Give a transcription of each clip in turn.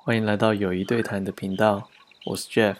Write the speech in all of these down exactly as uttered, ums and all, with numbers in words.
欢迎来到友谊对谈的频道，我是 Jeff。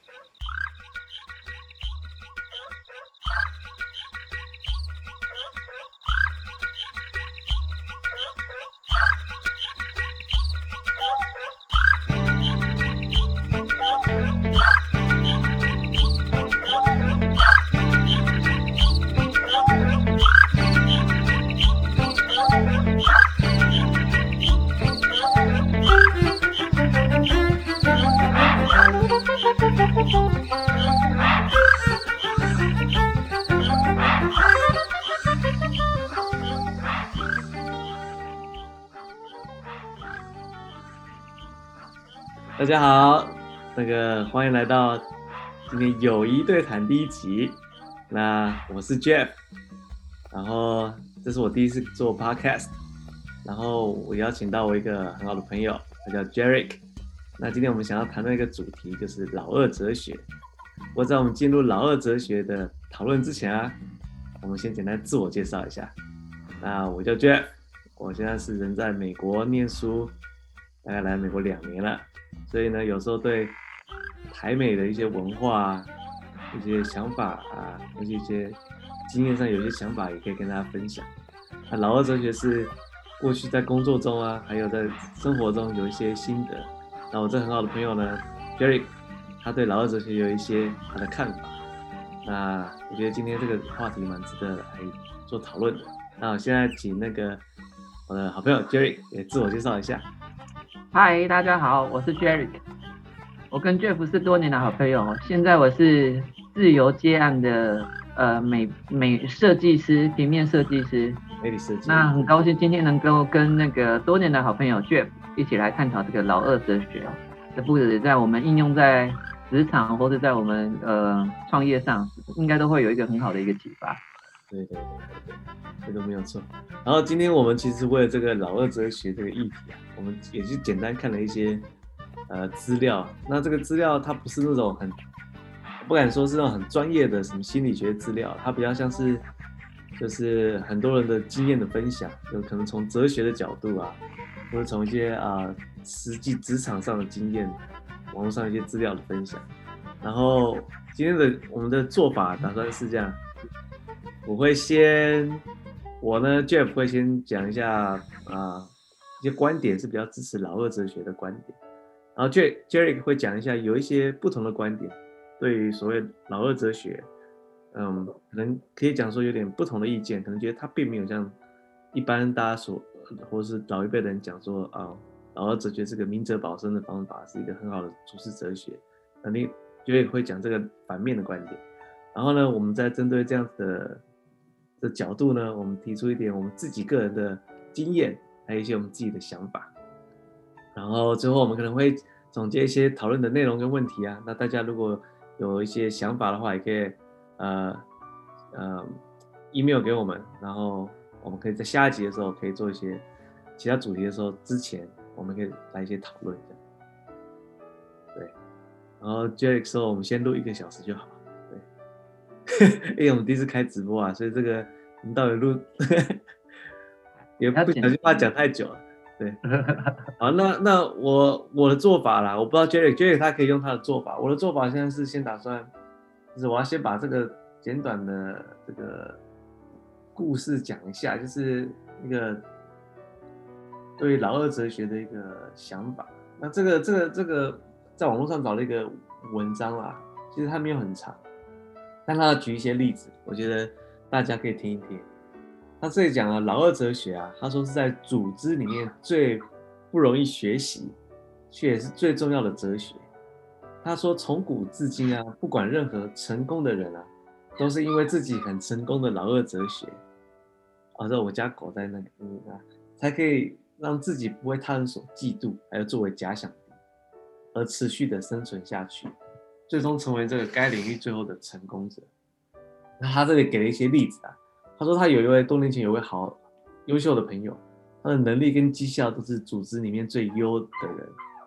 大家好，那个欢迎来到今天友谊对谈第一集。那我是 Jeff， 然后这是我第一次做 podcast， 然后我邀请到我一个很好的朋友，他叫 Jerick。那今天我们想要谈的一个主题就是老二哲学。不过在我们进入老二哲学的讨论之前啊，我们先简单自我介绍一下。那我叫 Jeff， 我现在是人在美国念书，大概来美国两年了。所以呢，有时候对台美的一些文化啊、一些想法啊，或是一些经验上有一些想法，也可以跟大家分享。那老二哲学是过去在工作中啊，还有在生活中有一些心得。那我这很好的朋友呢 ，Jerick， 他对老二哲学有一些他的看法。那我觉得今天这个话题蛮值得来做讨论的。那我现在请那个我的好朋友 Jerick 也自我介绍一下。 嗨，大家好，我是 Jerick。我跟 Jeff 是多年的好朋友，现在我是自由接案的呃美美设计师，平面设计师。 美理设计。 那很高兴今天能够跟那个多年的好朋友 Jeff 一起来探讨这个老二哲学，这不止在我们应用在职场或者在我们呃创业上，应该都会有一个很好的一个启发。 对对对对对，这个没有错。然后今天我们其实为了这个老二哲学这个议题啊，我们也是简单看了一些呃资料。那这个资料它不是那种很，不敢说是那种很专业的什么心理学资料，它比较像是就是很多人的经验的分享，有可能从哲学的角度啊，或者从一些啊、呃、实际职场上的经验，网络上一些资料的分享。然后今天的我们的做法打算是这样。我会先，我呢 Jeff 会先讲一下啊、呃、一些观点是比较支持老二哲学的观点，然后 Jerick 会讲一下有一些不同的观点，对于所谓老二哲学，嗯，可能可以讲说有点不同的意见，可能觉得他并没有像一般大家所或是老一辈的人讲说啊、呃，老二哲学是个明哲保身的方法，是一个很好的处世哲学，那你 Jerick 会讲这个反面的观点，然后呢，我们再针对这样子的。的角度呢，我们提出一点我们自己个人的经验，还有一些我们自己的想法，然后最后我们可能会总结一些讨论的内容跟问题啊。那大家如果有一些想法的话，也可以呃呃 email 给我们，然后我们可以在下一集的时候可以做一些其他主题的时候之前，我们可以来一些讨论这样。对，然后 Jerick 说我们先录一个小时就好。因为我们第一次开直播啊，所以这个我们到底录也不小心怕讲太久了。对，好，那那我我的做法啦，我不知道 Jerick Jerick 他可以用他的做法，我的做法现在是先打算，就是我要先把这个简短的这个故事讲一下，就是一个对于老二哲学的一个想法。那这个这个这个在网络上找了一个文章啦，其实它没有很长。但他要举一些例子，我觉得大家可以听一听。他这里讲了老二哲学啊，他说是在组织里面最不容易学习，却也是最重要的哲学。他说从古至今啊，不管任何成功的人啊，都是因为自己很成功的老二哲学。啊，这我家狗在那里、嗯啊，才可以让自己不为他人所嫉妒，还有作为假想敌，而持续的生存下去。最终成为这个该领域最后的成功者。那他这里给了一些例子啊，他说他有一位多年前有一位好优秀的朋友，他的能力跟绩效都是组织里面最优的人，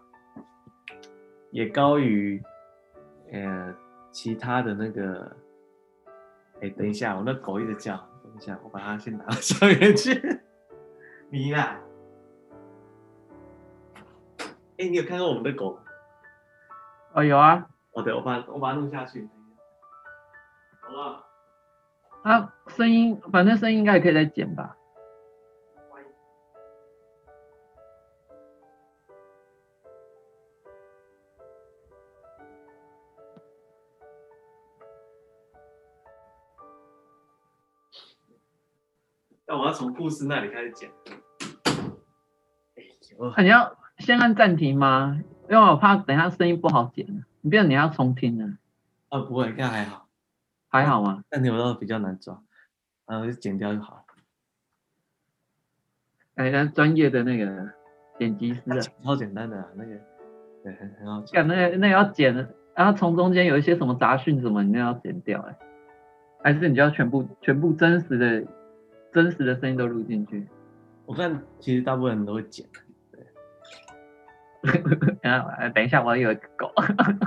也高于呃其他的那个。哎，等一下，我那狗一直叫，等一下，我把它先拿到上面去。你啦。 哎，你有看过我们的狗吗？ 哦，有啊， 哦，对，我把我把它弄下去。好了， 啊，声音，反正声音应该也可以再剪吧。 那我要从故事那里开始讲。哎呦， 啊，你要先按暂停吗？因为我怕等一下声音不好剪，你变成你要重听了。 啊，不会，应该还好。 还好吗？ 暂停我倒比较难抓，然后就剪掉就好了。 哎，那专业的那个剪辑师啊， 超简单的啊，那个对，很很好剪。 干那个那个要剪的，然后从中间有一些什么杂讯什么，你那要剪掉哎、还是你就要全部全部真实的真实的声音都录进去？ 我看其实大部分人都会剪。 然后等一下，我有一个狗，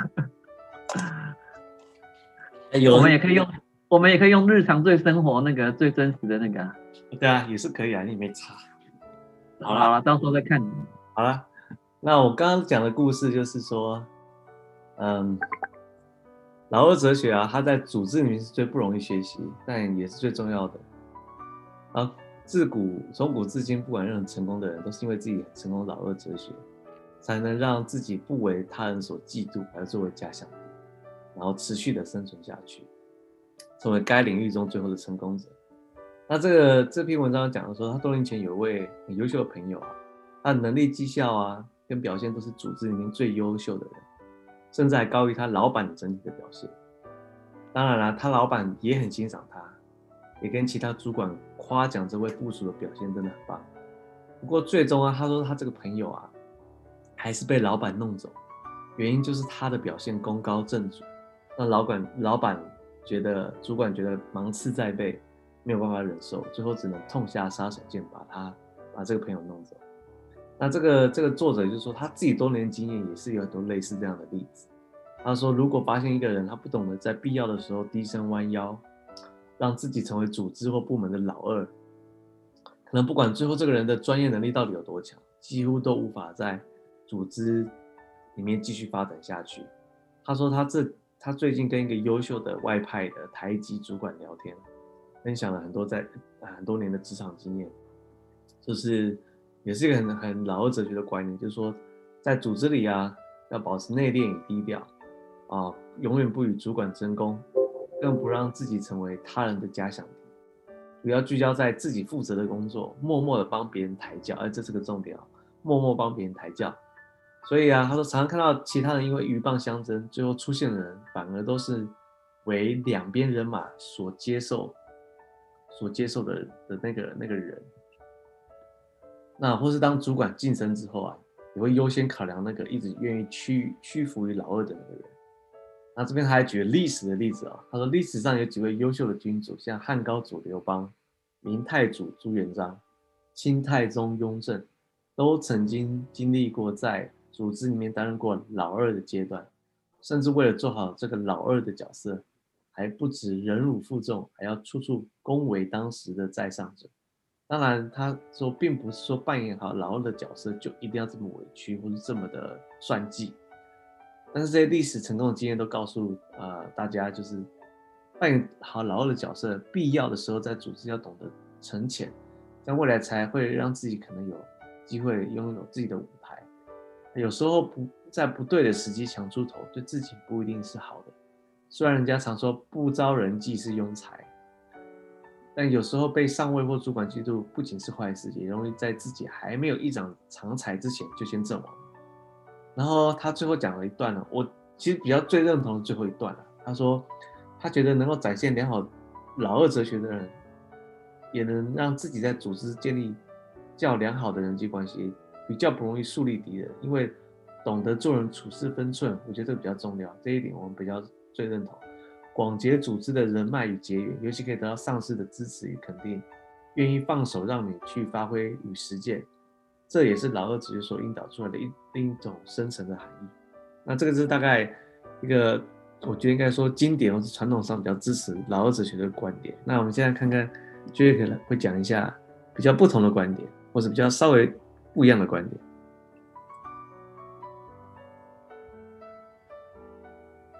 哎有我们也可以用，我们也可以用日常最生活那个最真实的那个、啊。 对啊，也是可以啊，你没差。好啦好了，到时候再看你。 好了，那我刚刚讲的故事就是说，嗯，老二哲学啊，它在组织里面是最不容易学习，但也是最重要的。啊，自古从古至今，不管任何成功的人，都是因为自己很成功的老二哲学，才能让自己不为他人所嫉妒，而作为假想敌，然后持续的生存下去，成为该领域中最后的成功者。那这个这篇文章讲的说，他多年前有一位很优秀的朋友啊，他的能力、绩效啊，跟表现都是组织里面最优秀的人，甚至还高于他老板的整体的表现。当然了，他老板也很欣赏他，也跟其他主管夸奖这位部属的表现真的很棒。不过最终啊，他说他这个朋友啊，还是被老板弄走，原因就是他的表现功高震主，让老板老板觉得主管觉得芒刺在背，没有办法忍受，最后只能痛下杀手锏，把他把这个朋友弄走。那这个这个作者就是说，他自己多年经验也是有很多类似这样的例子。他说，如果发现一个人他不懂得在必要的时候低声弯腰，让自己成为组织或部门的老二，可能不管最后这个人的专业能力到底有多强，几乎都无法在组织里面继续发展下去。他说他这他最近跟一个优秀的外派的台籍主管聊天，分享了很多在很多年的职场经验，就是也是一个很很老二哲学的观念，就是说在组织里啊，要保持内敛与低调啊，永远不与主管争功，更不让自己成为他人的假想敌，主要聚焦在自己负责的工作，默默的帮别人抬轿，而这是个重点啊，默默帮别人抬轿。所以啊，他说常常看到其他人因为鹬蚌相争，最后出现的人反而都是为两边人马所接受、所接受的的那个那个人。那或是当主管晋升之后啊，也会优先考量那个一直愿意屈屈服于老二的那个人。那这边他还举了历史的例子啊，他说历史上有几位优秀的君主，像汉高祖刘邦、明太祖朱元璋、清太宗雍正，都曾经经历过在组织里面担任过老二的阶段，甚至为了做好这个老二的角色，还不止忍辱负重，还要处处恭维当时的在上者。当然，他说并不是说扮演好老二的角色就一定要这么委屈或是这么的算计，但是这些历史成功的经验都告诉呃大家，就是扮演好老二的角色，必要的时候在组织要懂得沉潜，这样未来才会让自己可能有机会拥有自己的舞台。有时候不在不对的时机强出头，对自己不一定是好的。虽然人家常说不招人忌是庸才，但有时候被上位或主管嫉妒不仅是坏事，也容易在自己还没有一展长才之前就先阵亡。然后他最后讲了一段呢，我其实比较最认同的最后一段了。他说，他觉得能够展现良好老二哲学的人，也能让自己在组织建立较良好的人际关系，比较不容易树立敌人，因为懂得做人处事分寸，我觉得这个比较重要。这一点我们比较最认同。广结组织的人脉与结缘，尤其可以得到上司的支持与肯定，愿意放手让你去发挥与实践，这也是老二哲学所引导出来的一另一种深层的含义。那这个是大概一个，我觉得应该说经典或是传统上比较支持老二哲学的观点。那我们现在看看 Jack 可能会讲一下比较不同的观点，或者比较稍微不一样的观点。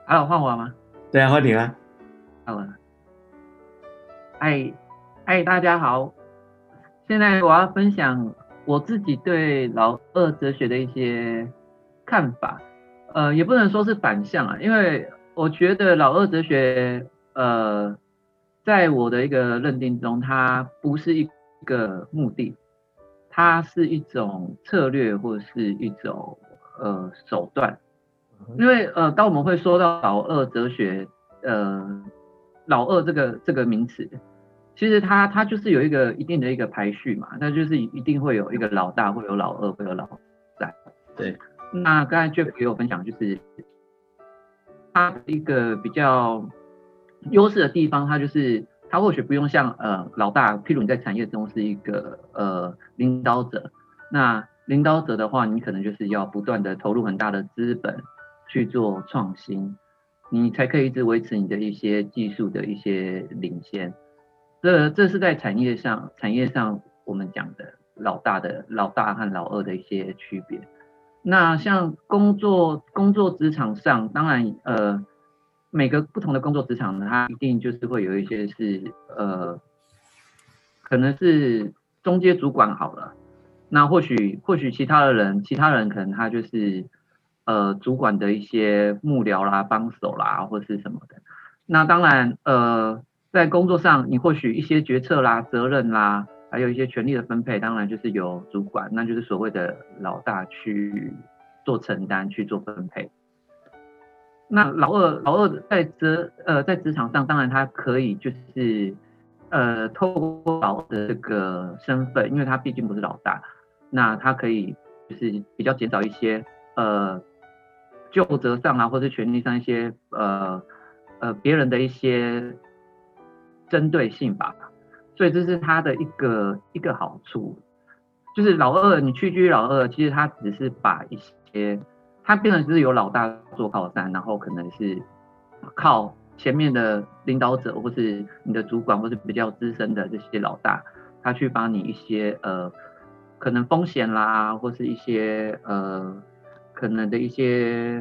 好，换我吗？ 对啊，欢迎啊。 好了，嗨嗨，大家好，现在我要分享我自己对老二哲学的一些看法，呃，也不能说是反向啊，因为我觉得老二哲学，呃，在我的一个认定中，它不是一个目的，它是一种策略或是一种呃手段。因为呃，当我们会说到老二哲学，呃，老二这个这个名词，其实它它就是有一个一定的一个排序嘛，那就是一定会有一个老大，会有老二，会有老三。 对， 那刚才 Jeff 也有分享，就是它一个比较优势的地方，它就是它或许不用像呃老大，譬如你在产业中是一个呃领导者，那领导者的话，你可能就是要不断的投入很大的资本去做创新，你才可以一直维持你的一些技术的一些领先。这这是在产业上，产业上我们讲的老大的老大和老二的一些区别。那像工作工作职场上，当然呃每个不同的工作职场呢，它一定就是会有一些是呃可能是中阶主管好了，那或许或许其他的人，其他人可能他就是呃主管的一些幕僚啦、帮手啦，或是什么的。那当然呃在工作上，你或许一些决策啦、责任啦，还有一些权力的分配，当然就是由主管，那就是所谓的老大去做承担、去做分配。那老二，老二在职呃在职场上，当然他可以就是呃透过老二的这个身份，因为他毕竟不是老大，那他可以就是比较减少一些呃就责上啊，或者权利上一些呃呃别人的一些针对性吧，所以这是他的一个一个好处，就是老二你屈居老二，其实他只是把一些他变成是由老大做靠山，然后可能是靠前面的领导者或是你的主管或是比较资深的这些老大，他去帮你一些呃可能风险啦，或是一些呃可能的一些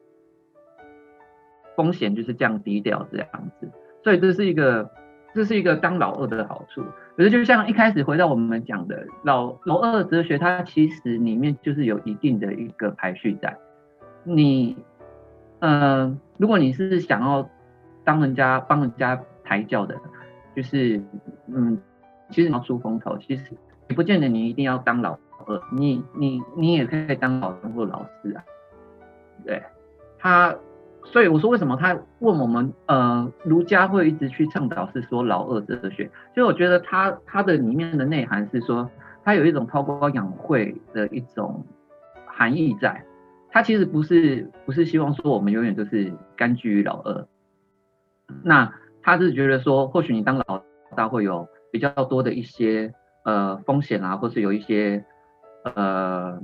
风险就是降低掉这样子，所以这是一个这是一个当老二的好处。可是就像一开始回到我们讲的老老二哲学，它其实里面就是有一定的一个排序在。你呃，如果你是想要当人家帮人家抬轿的，就是嗯，其实你要出风头，其实也不见得你一定要当老二，你你你也可以当老师或老师啊。对，他，所以我说为什么他问我们，呃，儒家会一直去倡导是说老二哲学，所以我觉得他他的里面的内涵是说，他有一种韬光养晦的一种含义在，他其实不是不是希望说我们永远都是甘居于老二，那他是觉得说，或许你当老大会有比较多的一些呃风险啊，或是有一些呃。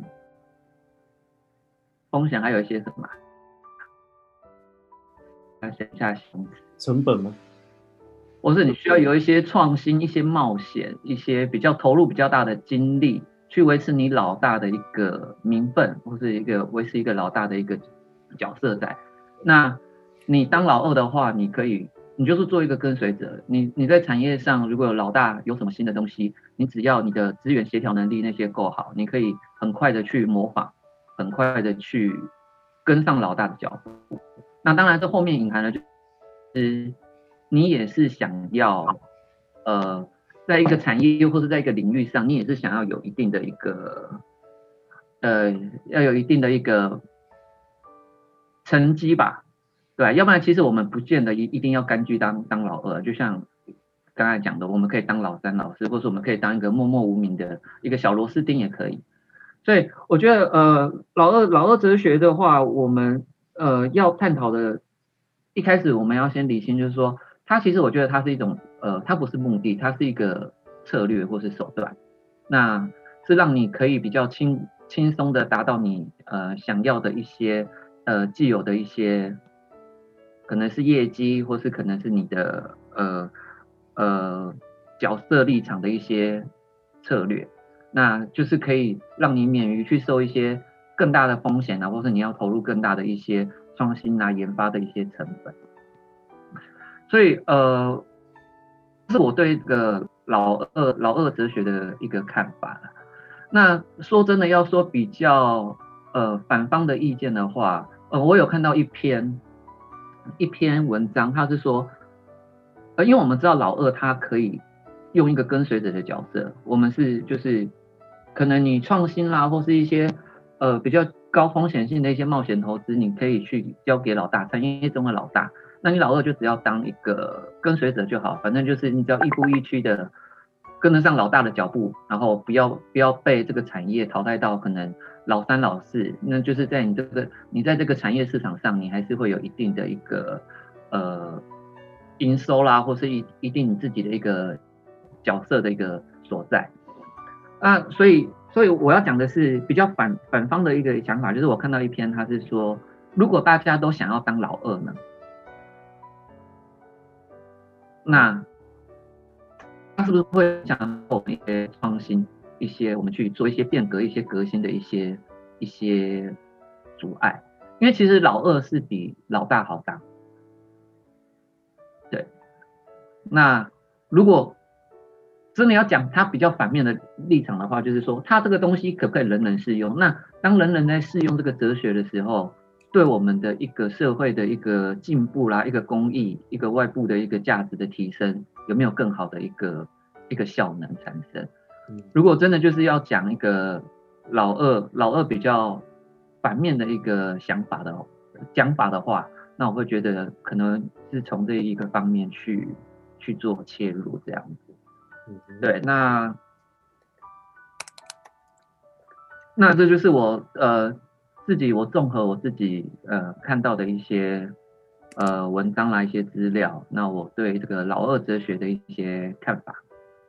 风险还有一些什么？想一下形容词， 成本吗？ 或是你需要有一些创新、一些冒险、一些比较投入比较大的精力，去维持你老大的一个名分，或是一个维持一个老大的一个角色在。那你当老二的话，你可以，你就是做一个跟随者。你你在产业上如果有老大有什么新的东西，你只要你的资源协调能力那些够好，你可以很快的去模仿。很快的去跟上老大的脚步，那当然这后面隐含的就是你也是想要呃，在一个产业或者在一个领域上，你也是想要有一定的一个呃，要有一定的一个成绩吧，对，要不然其实我们不见得一一定要甘居当当老二，就像刚才讲的，我们可以当老三、老四，或者我们可以当一个默默无名的一个小螺丝钉也可以。所以我觉得，呃，老二老二哲学的话，我们呃要探讨的，一开始我们要先理清，就是说，它其实我觉得它是一种，呃，它不是目的，它是一个策略或是手段，那是让你可以比较轻轻松的达到你呃想要的一些呃既有的一些，可能是业绩，或是可能是你的呃呃角色立场的一些策略。那就是可以让你免于去受一些更大的风险啊，或是你要投入更大的一些创新啊、研发的一些成本。所以呃，这是我对这个老二老二哲学的一个看法。那说真的，要说比较呃反方的意见的话，呃，我有看到一篇一篇文章，他是说，呃，因为我们知道老二他可以用一个跟随者的角色，我们是就是可能你创新啦，或是一些呃比较高风险性的一些冒险投资，你可以去交给老大，产业中的老大。那你老二就只要当一个跟随者就好，反正就是你只要亦步亦趋的跟得上老大的脚步，然后不要不要被这个产业淘汰到可能老三老四，那就是在你这个你在这个产业市场上，你还是会有一定的一个呃营收啦，或是一一定你自己的一个角色的一个所在。那所以所以我要讲的是比较反反方的一个想法，就是我看到一篇，他是说，如果大家都想要当老二呢？那他是不是会想我们一些创新，一些我们去做一些变革、一些革新的一些一些阻碍？因为其实老二是比老大好当。对，那如果真的要讲他比较反面的立场的话，就是说他这个东西可不可以人人适用？那当人人在适用这个哲学的时候，对我们的一个社会的一个进步啦，一个公益，一个外部的一个价值的提升，有没有更好的一个一个效能产生？如果真的就是要讲一个老二老二比较反面的一个想法的讲法的话，那我会觉得可能是从这一个方面去去做切入这样子。对，那那这就是我呃。自己我综合我自己呃看到的一些呃文章啦，一些资料，那我对这个老二哲学的一些看法。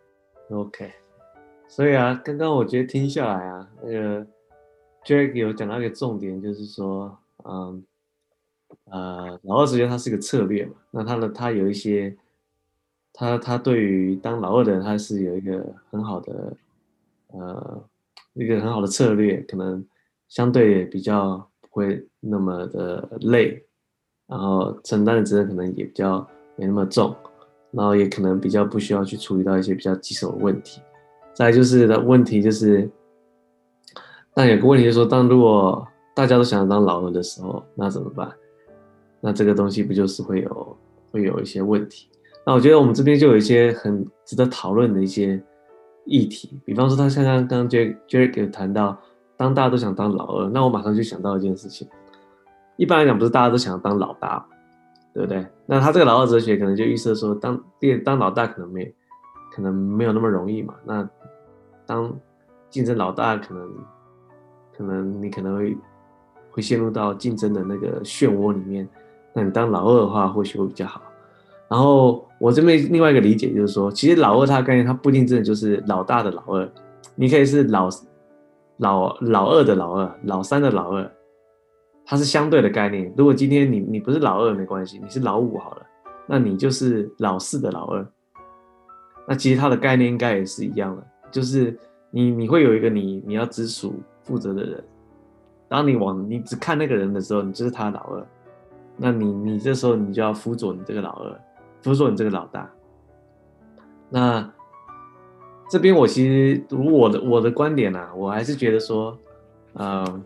OK， 所以啊，刚刚我觉得听下来啊，那个 Jack 有讲到一个重点，就是说，嗯，呃，老二哲学它是一个策略嘛，那它的它有一些，他他对于当老二的人，他是有一个很好的呃一个很好的策略，可能。相对比较不会那么的累，然后承担的责任可能也比较没那么重，然后也可能比较不需要去处理到一些比较棘手的问题。再来就是的问题就是，但有个问题就是说，当如果大家都想要当老二的时候，那怎么办？那这个东西不就是会有会有一些问题？那我觉得我们这边就有一些很值得讨论的一些议题，比方说他像刚刚 Jerry 有谈到。当大家都想当老二，那我马上就想到一件事情。一般来讲，不是大家都想要当老大，对不对？那他这个老二哲学可能就预设说当，当当老大可能没可能没有那么容易嘛。那当竞争老大，可能可能你可能会会陷入到竞争的那个漩涡里面。那你当老二的话，或许会比较好。然后我这边另外一个理解就是说，其实老二他的概念，他不一定真的就是老大的老二，你可以是老。老老二的老二，老三的老二，它是相对的概念。如果今天你你不是老二没关系，你是老五好了，那你就是老四的老二。那其实它的概念应该也是一样的，就是你你会有一个你你要直属负责的人，当你往你只看那个人的时候，你就是他的老二。那你你这时候你就要辅佐你这个老二，辅佐你这个老大。那这边我其实如我的我的观点啊，我还是觉得说，呃，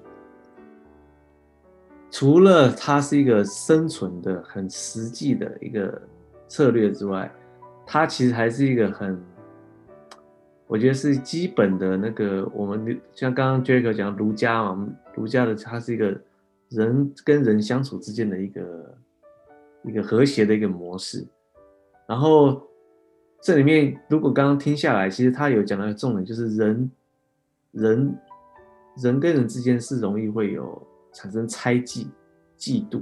除了它是一个生存的很实际的一个策略之外，它其实还是一个很，我觉得是基本的那个我们像刚刚 Jack 讲儒家嘛，儒家的它是一个人跟人相处之间的一个一个和谐的一个模式，然后。这里面如果刚刚听下来，其实他有讲到一个重点，就是人人人跟人之间是容易会有产生猜忌、嫉妒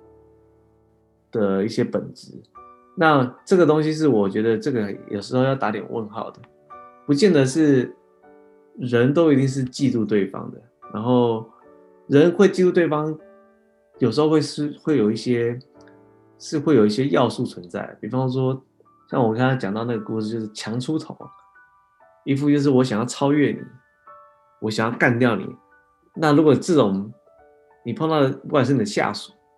的一些本质。那这个东西是我觉得这个有时候要打点问号的，不见得是人都一定是嫉妒对方的，然后人会嫉妒对方，有时候会是会有一些是会有一些要素存在，比方说。像我刚才讲到那个故事，就是强出头，一副就是我想要超越你，我想要干掉你。那如果这种你碰到的不管是你的下属，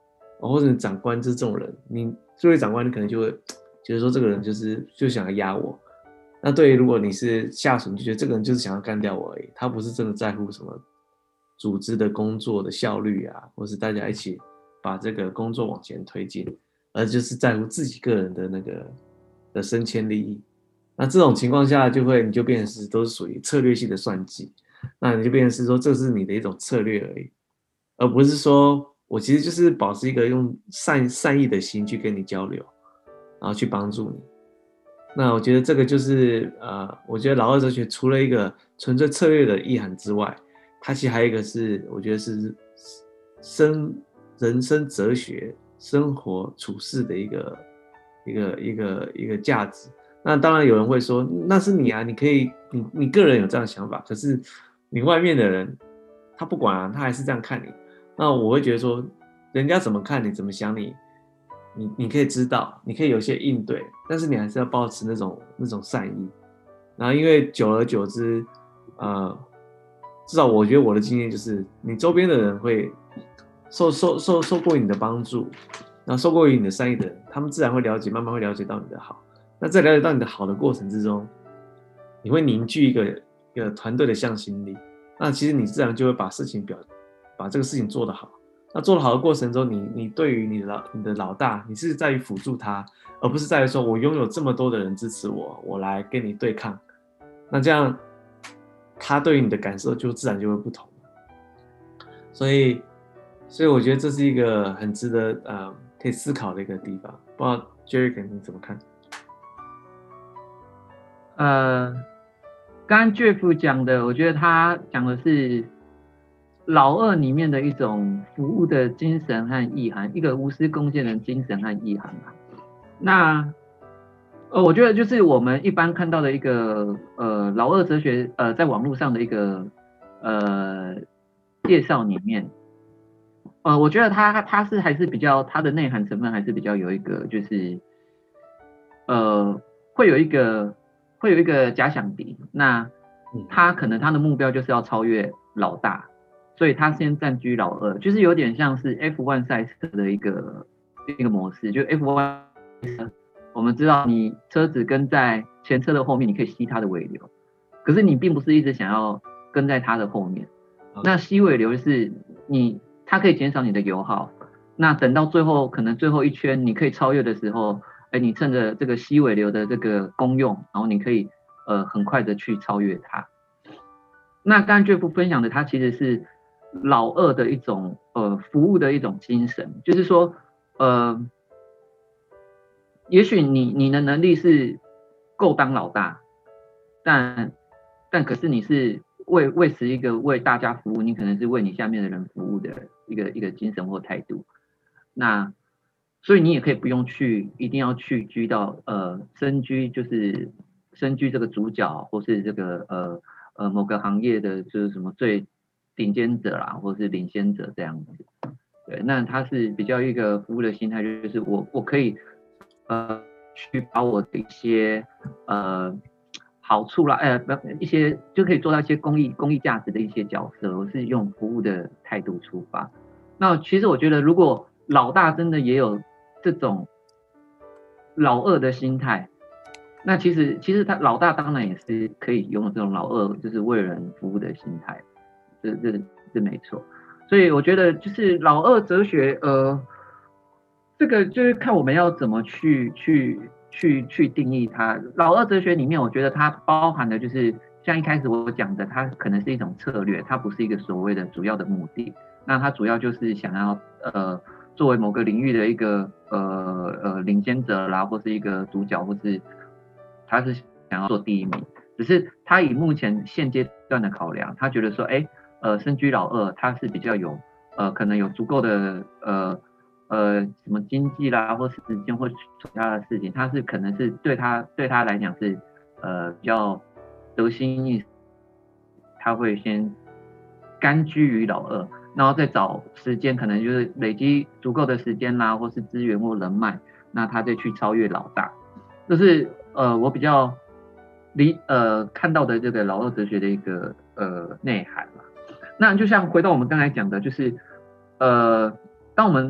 或者你长官就是这种人，你作为长官，你可能就会觉得说这个人就是就想要压我。那对于如果你是下属，你就觉得这个人就是想要干掉我而已，他不是真的在乎什么组织的工作的效率啊，或是大家一起把这个工作往前推进，而就是在乎自己个人的那个的升迁利益。那这种情况下，就会你就变成是都是属于策略性的算计，那你就变成是说这是你的一种策略而已，而不是说我其实就是保持一个用善善意的心去跟你交流，然后去帮助你。那我觉得这个就是呃，我觉得老二哲学除了一个纯粹策略的意涵之外，它其实还有一个是我觉得是生人生哲学、生活处事的一个一个一个一个价值。那当然有人会说，那是你啊，你可以你你个人有这样的想法，可是你外面的人他不管啊，他还是这样看你。那我会觉得说，人家怎么看你，怎么想你。你你可以知道，你可以有些应对，但是你还是要保持那种那种善意。然后因为久而久之，呃，至少我觉得我的经验就是，你周边的人会受受受受过你的帮助，然后受过于你的善意的人，他们自然会了解，慢慢会了解到你的好。那在了解到你的好的过程之中，你会凝聚一个一个团队的向心力。那其实你自然就会把事情表，把这个事情做得好。那做得好的过程中，你你对于你的老你的老大，你是在于辅助他，而不是在于说我拥有这么多的人支持我，我来跟你对抗。那这样，他对于你的感受就自然就会不同。所以，所以我觉得这是一个很值得呃可以思考的一个地方。不知道 Jerry 你怎么看？ 呃，刚刚 Jeff 讲的，我觉得他讲的是老二里面的一种服务的精神和意涵，一个无私贡献的精神和意涵吧。那呃，我觉得就是我们一般看到的一个呃老二哲学，呃，在网络上的一个呃介绍里面，呃，我觉得它它是还是比较它的内涵成分还是比较有一个就是呃会有一个会有一个假想敌，那他可能他的目标就是要超越老大。所以他先占据老二，就是有点像是 F 一 赛车的一个一个模式。就 F 一 我们知道你车子跟在前车的后面，你可以吸它的尾流，可是你并不是一直想要跟在它的后面。那吸尾流是你，它可以减少你的油耗。那等到最后可能最后一圈你可以超越的时候，哎，你趁着这个吸尾流的这个功用，然后你可以呃很快的去超越它。那刚刚 Jeff 分享的，它其实是老二的一种呃服务的一种精神，就是说呃，也许你你的能力是够当老大，但但可是你是为为持一个为大家服务，你可能是为你下面的人服务的一个一个精神或态度。那所以你也可以不用去一定要去居到呃身居就是身居这个主角，或是这个呃呃某个行业的就是什么最顶尖者啦，或是领先者这样子。对，那他是比较一个服务的心态，就是我我可以呃去把我的一些呃好处啦，呃不一些就可以做到一些公益公益价值的一些角色，我是用服务的态度出发。那其实我觉得，如果老大真的也有这种老二的心态，那其实其实他老大当然也是可以拥有这种老二就是为人服务的心态，这这这没错。所以我觉得就是老二哲学，呃，这个就是看我们要怎么去去去去定义它。老二哲学里面，我觉得它包含的就是像一开始我讲的，它可能是一种策略，它不是一个所谓的主要的目的。那它主要就是想要呃作为某个领域的一个呃呃领先者啦，或是一个主角，或是他是想要做第一名。只是他以目前现阶段的考量，他觉得说，哎，呃，身居老二，他是比较有呃可能有足够的呃呃什么经济啦，或是时间或其他的事情，他是可能是对他对他来讲是呃比较得心应手，他会先甘居于老二。然后再找时间，可能就是累积足够的时间啦，或是资源或人脉，那他再去超越老大。这是呃我比较理呃看到的这个老二哲学的一个呃内涵啦。那就像回到我们刚才讲的，就是呃当我们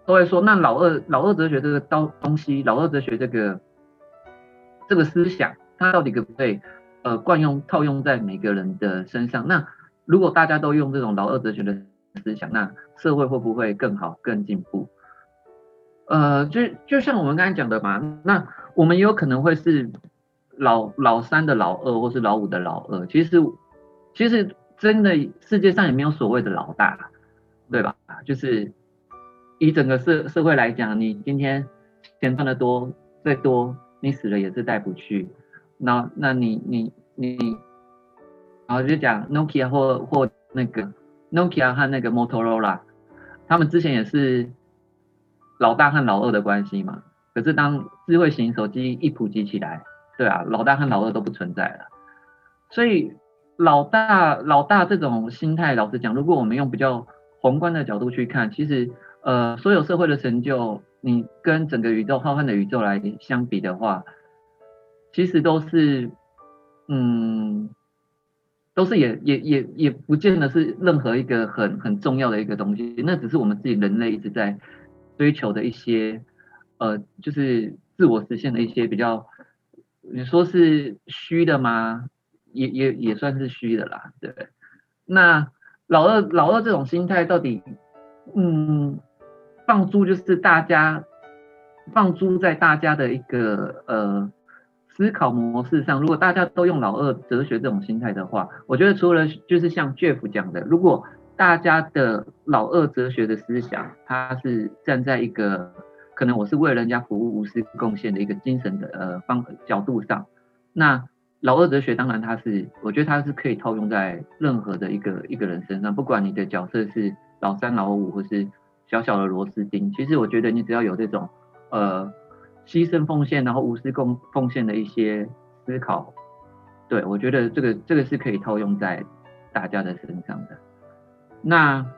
都会说，那老二老二哲学这个东东西，老二哲学这个这个思想，它到底可不可以呃惯用套用在每个人的身上？那如果大家都用这种老二哲学的思想，那社会会不会更好、更进步？呃，就就像我们刚才讲的嘛，那我们也有可能会是老老三的老二，或是老五的老二。其实其实真的世界上也没有所谓的老大，对吧？就是以整个社社会来讲，你今天钱赚的多，再多你死了也是带不去。那那你你你，然后就讲 Nokia 或或那个 Nokia 和那个 Motorola， 他们之前也是老大和老二的关系嘛。可是当智慧型手机一普及起来，对啊，老大和老二都不存在了。所以老大老大这种心态，老实讲，如果我们用比较宏观的角度去看，其实呃，所有社会的成就，你跟整个宇宙浩瀚的宇宙来相比的话，其实都是嗯，都是也也也也不见得是任何一个很很重要的一个东西，那只是我们自己人类一直在追求的一些呃，就是自我实现的一些比较，你说是虚的吗？也也也算是虚的啦，对。那老二老二这种心态到底，嗯，放诸就是大家放诸在大家的一个呃思考模式上，如果大家都用老二哲学这种心态的话，我觉得除了就是像 Jeff 讲的，如果大家的老二哲学的思想，它是站在一个可能我是为人家服务、无私贡献的一个精神的呃方角度上，那老二哲学当然它是，我觉得它是可以套用在任何的一个一个人身上，不管你的角色是老三、老五，或是小小的螺丝钉。其实我觉得你只要有这种呃牺牲奉献，然后无私贡奉献的一些思考，对，我觉得这个这个是可以套用在大家的身上的。那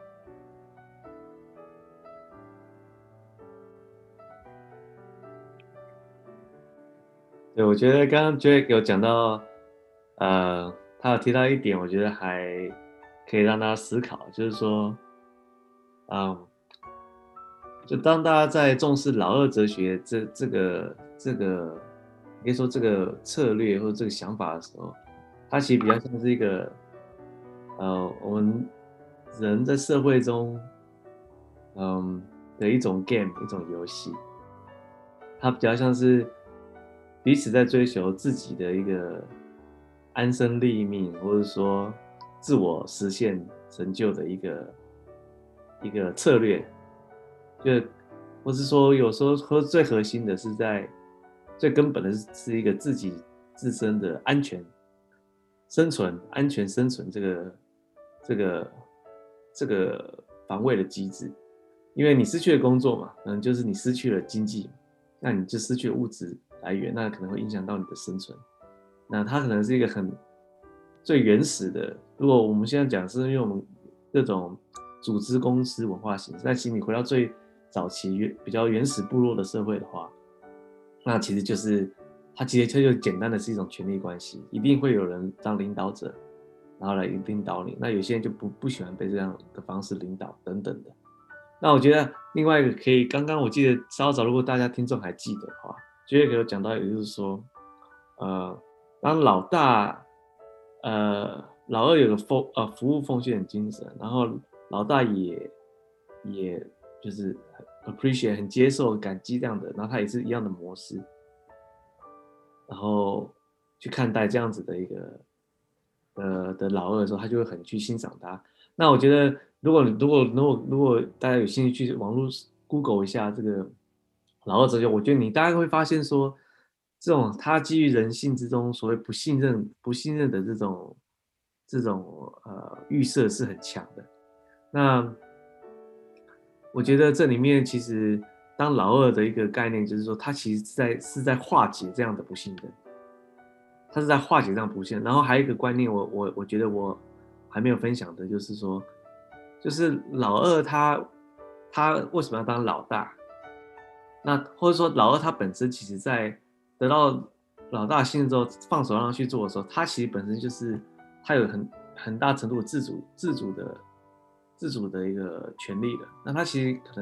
对，我觉得刚刚 Jack 有讲到，呃，他有提到一点，我觉得还可以让大家思考，就是说，嗯，就当大家在重视老二哲学这这个这个，可以说这个策略或者这个想法的时候，它其实比较像是一个，呃，我们人在社会中，嗯的一种 game，一种游戏，它比较像是彼此在追求自己的一个安身立命，或者说自我实现成就的一个一个策略。就或是说，有时候和最核心的是在最根本的是是一个自己自身的安全生存、安全生存这个这个这个防卫的机制。因为你失去了工作嘛，可能就是你失去了经济，那你就失去了物质来源，那可能会影响到你的生存。那它可能是一个很最原始的。如果我们现在讲是因为我们这种组织公司文化形式，但其实你回到最早期比较原始部落的社会的话，那其实就是它其实它就简单的是一种权力关系，一定会有人当领导者，然后来领导你。那有些人就不不喜欢被这样的方式领导等等的。那我觉得另外一个可以，刚刚我记得稍早，如果大家听众还记得的话，就会有讲到，也就是说，呃，当老大，呃，老二有个奉呃服务奉献的精神，然后老大也也就是 appreciate 很接受感激这样的，然后他也是一样的模式，然后去看待这样子的一个呃的老二的时候，他就会很去欣赏他。那我觉得，如果如果如果如果大家有兴趣去网络 Google 一下这个老二哲学，我觉得你大概会发现说，这种他基于人性之中所谓不信任、不信任的这种这种呃预设是很强的。那我觉得这里面其实当老二的一个概念，就是说他其实是在是在化解这样的不信任，他是在化解这样不信任。然后还有一个观念我，我我觉得我还没有分享的，就是说，就是老二他他为什么要当老大？那或者说老二他本身其实在得到老大信任之后，放手让他去做的时候，他其实本身就是他有很很大程度的自主自主的自主的一个权利的。那他其实可能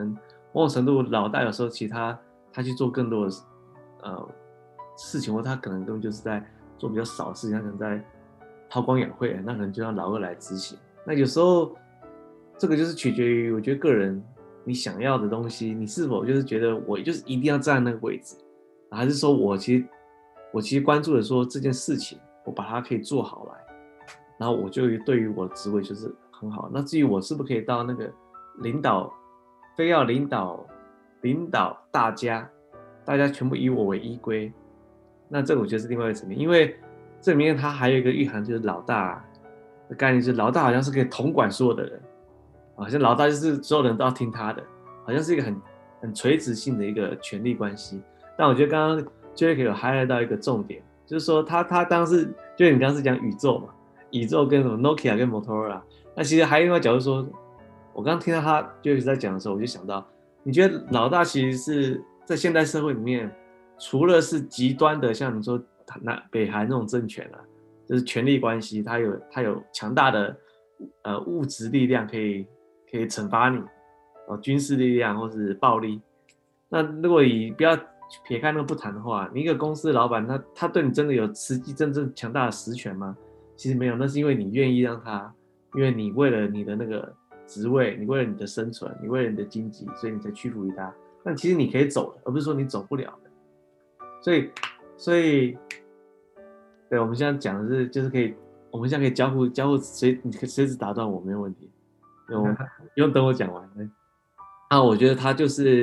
某种程度，老大有时候其实他他去做更多的呃事情，或他可能根本就是在做比较少的事情，他可能在韬光养晦，那可能就让老二来执行。那有时候这个就是取决于我觉得个人你想要的东西，你是否就是觉得我就是一定要站那个位置，还是说我其实我其实关注的说这件事情，我把它可以做好来，然后我就对于我的职位就是很好。那至于我是不是可以到那个领导，非要领导领导大家，大家全部以我为依归，那这个我觉得是另外一个层面，因为这里面它还有一个意涵，就是老大的概念，就是老大好像是可以统管所有的人，好像老大就是所有人都要听他的，好像是一个很很垂直性的一个权力关系。但我觉得刚刚 Jack 有 highlight 到一个重点，就是说他他当时就你刚刚是讲宇宙嘛，宇宙跟什么 Nokia 跟 Motorola， 那其实还有另外角度说，我刚刚听到他 Jack 在讲的时候，我就想到，你觉得老大其实是在现代社会里面，除了是极端的，像你说南北韩那种政权啊，就是权力关系，它有它有强大的呃物质力量可以可以惩罚你，哦，军事力量或是暴力。那如果以不要撇开那个不谈的话，你一个公司的老板，他他对你真的有实际真正强大的实权吗？其实没有，那是因为你愿意让他，因为你为了你的那个职位，你为了你的生存，你为了你的经济，所以你才屈服于他。但其实你可以走的，而不是说你走不了的。所以，所以，对，我们现在讲的是，就是可以，我们现在可以交互交互随你可以随时打断我，没有问题，不用不用等我讲完。那我觉得他就是，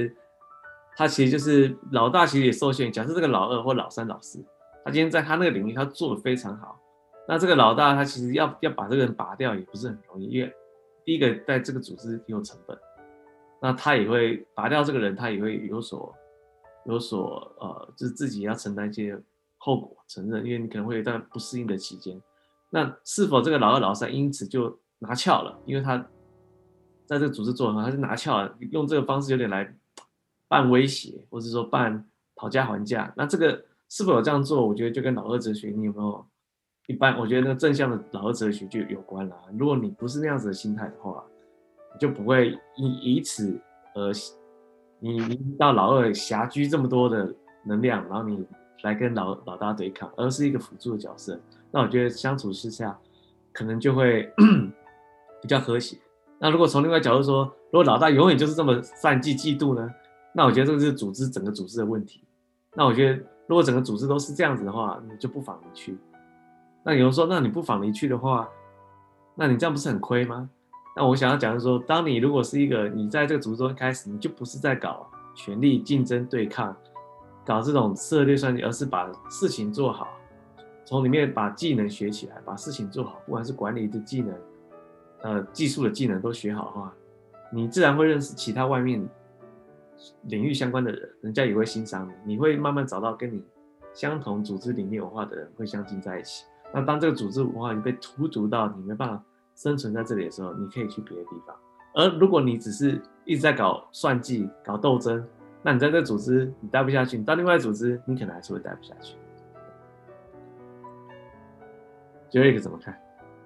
他其实就是老大，其实也受限。假设这个老二或老三、老四，他今天在他那个领域他做得非常好，那这个老大他其实要要把这个人拔掉也不是很容易，因为第一个在这个组织挺有成本，那他也会拔掉这个人，他也会有所有所呃，就是自己要承担一些后果，承认，因为你可能会有一段不适应的期间。那是否这个老二、老三因此就拿翘了？因为他在这个组织做得很好，他就拿翘了，用这个方式有点来半威胁，或者说半讨价还价。那这个是否有这样做？我觉得就跟老二哲学，你有没有一般？我觉得那个正向的老二哲学就有关了。如果你不是那样子的心态的话，你就不会以以此而你你到老二辖居这么多的能量，然后你来跟老老大对抗，而是一个辅助的角色。那我觉得相处之下，可能就会比较和谐。那如果从另外角度说，如果老大永远就是这么善妒嫉妒呢？那我觉得这个是组织整个组织的问题。那我觉得如果整个组织都是这样子的话，你就不妨离去。那有人说，那你不妨离去的话，那你这样不是很亏吗？那我想要讲的是说，当你如果是一个你在这个组织中开始，你就不是在搞权力竞争对抗，搞这种策略算计，而是把事情做好，从里面把技能学起来，把事情做好，不管是管理的技能，呃，技术的技能都学好的话，你自然会认识其他外面领域相关的人，人家也会欣赏你，你会慢慢找到跟你相同组织理念文化的人会相近在一起。那当这个组织文化你被荼毒到你没办法生存在这里的时候，你可以去别的地方。而如果你只是一直在搞算计、搞斗争，那你在这个组织你待不下去，你到另外一个组织你可能还是会待不下去。Jerick 怎么看？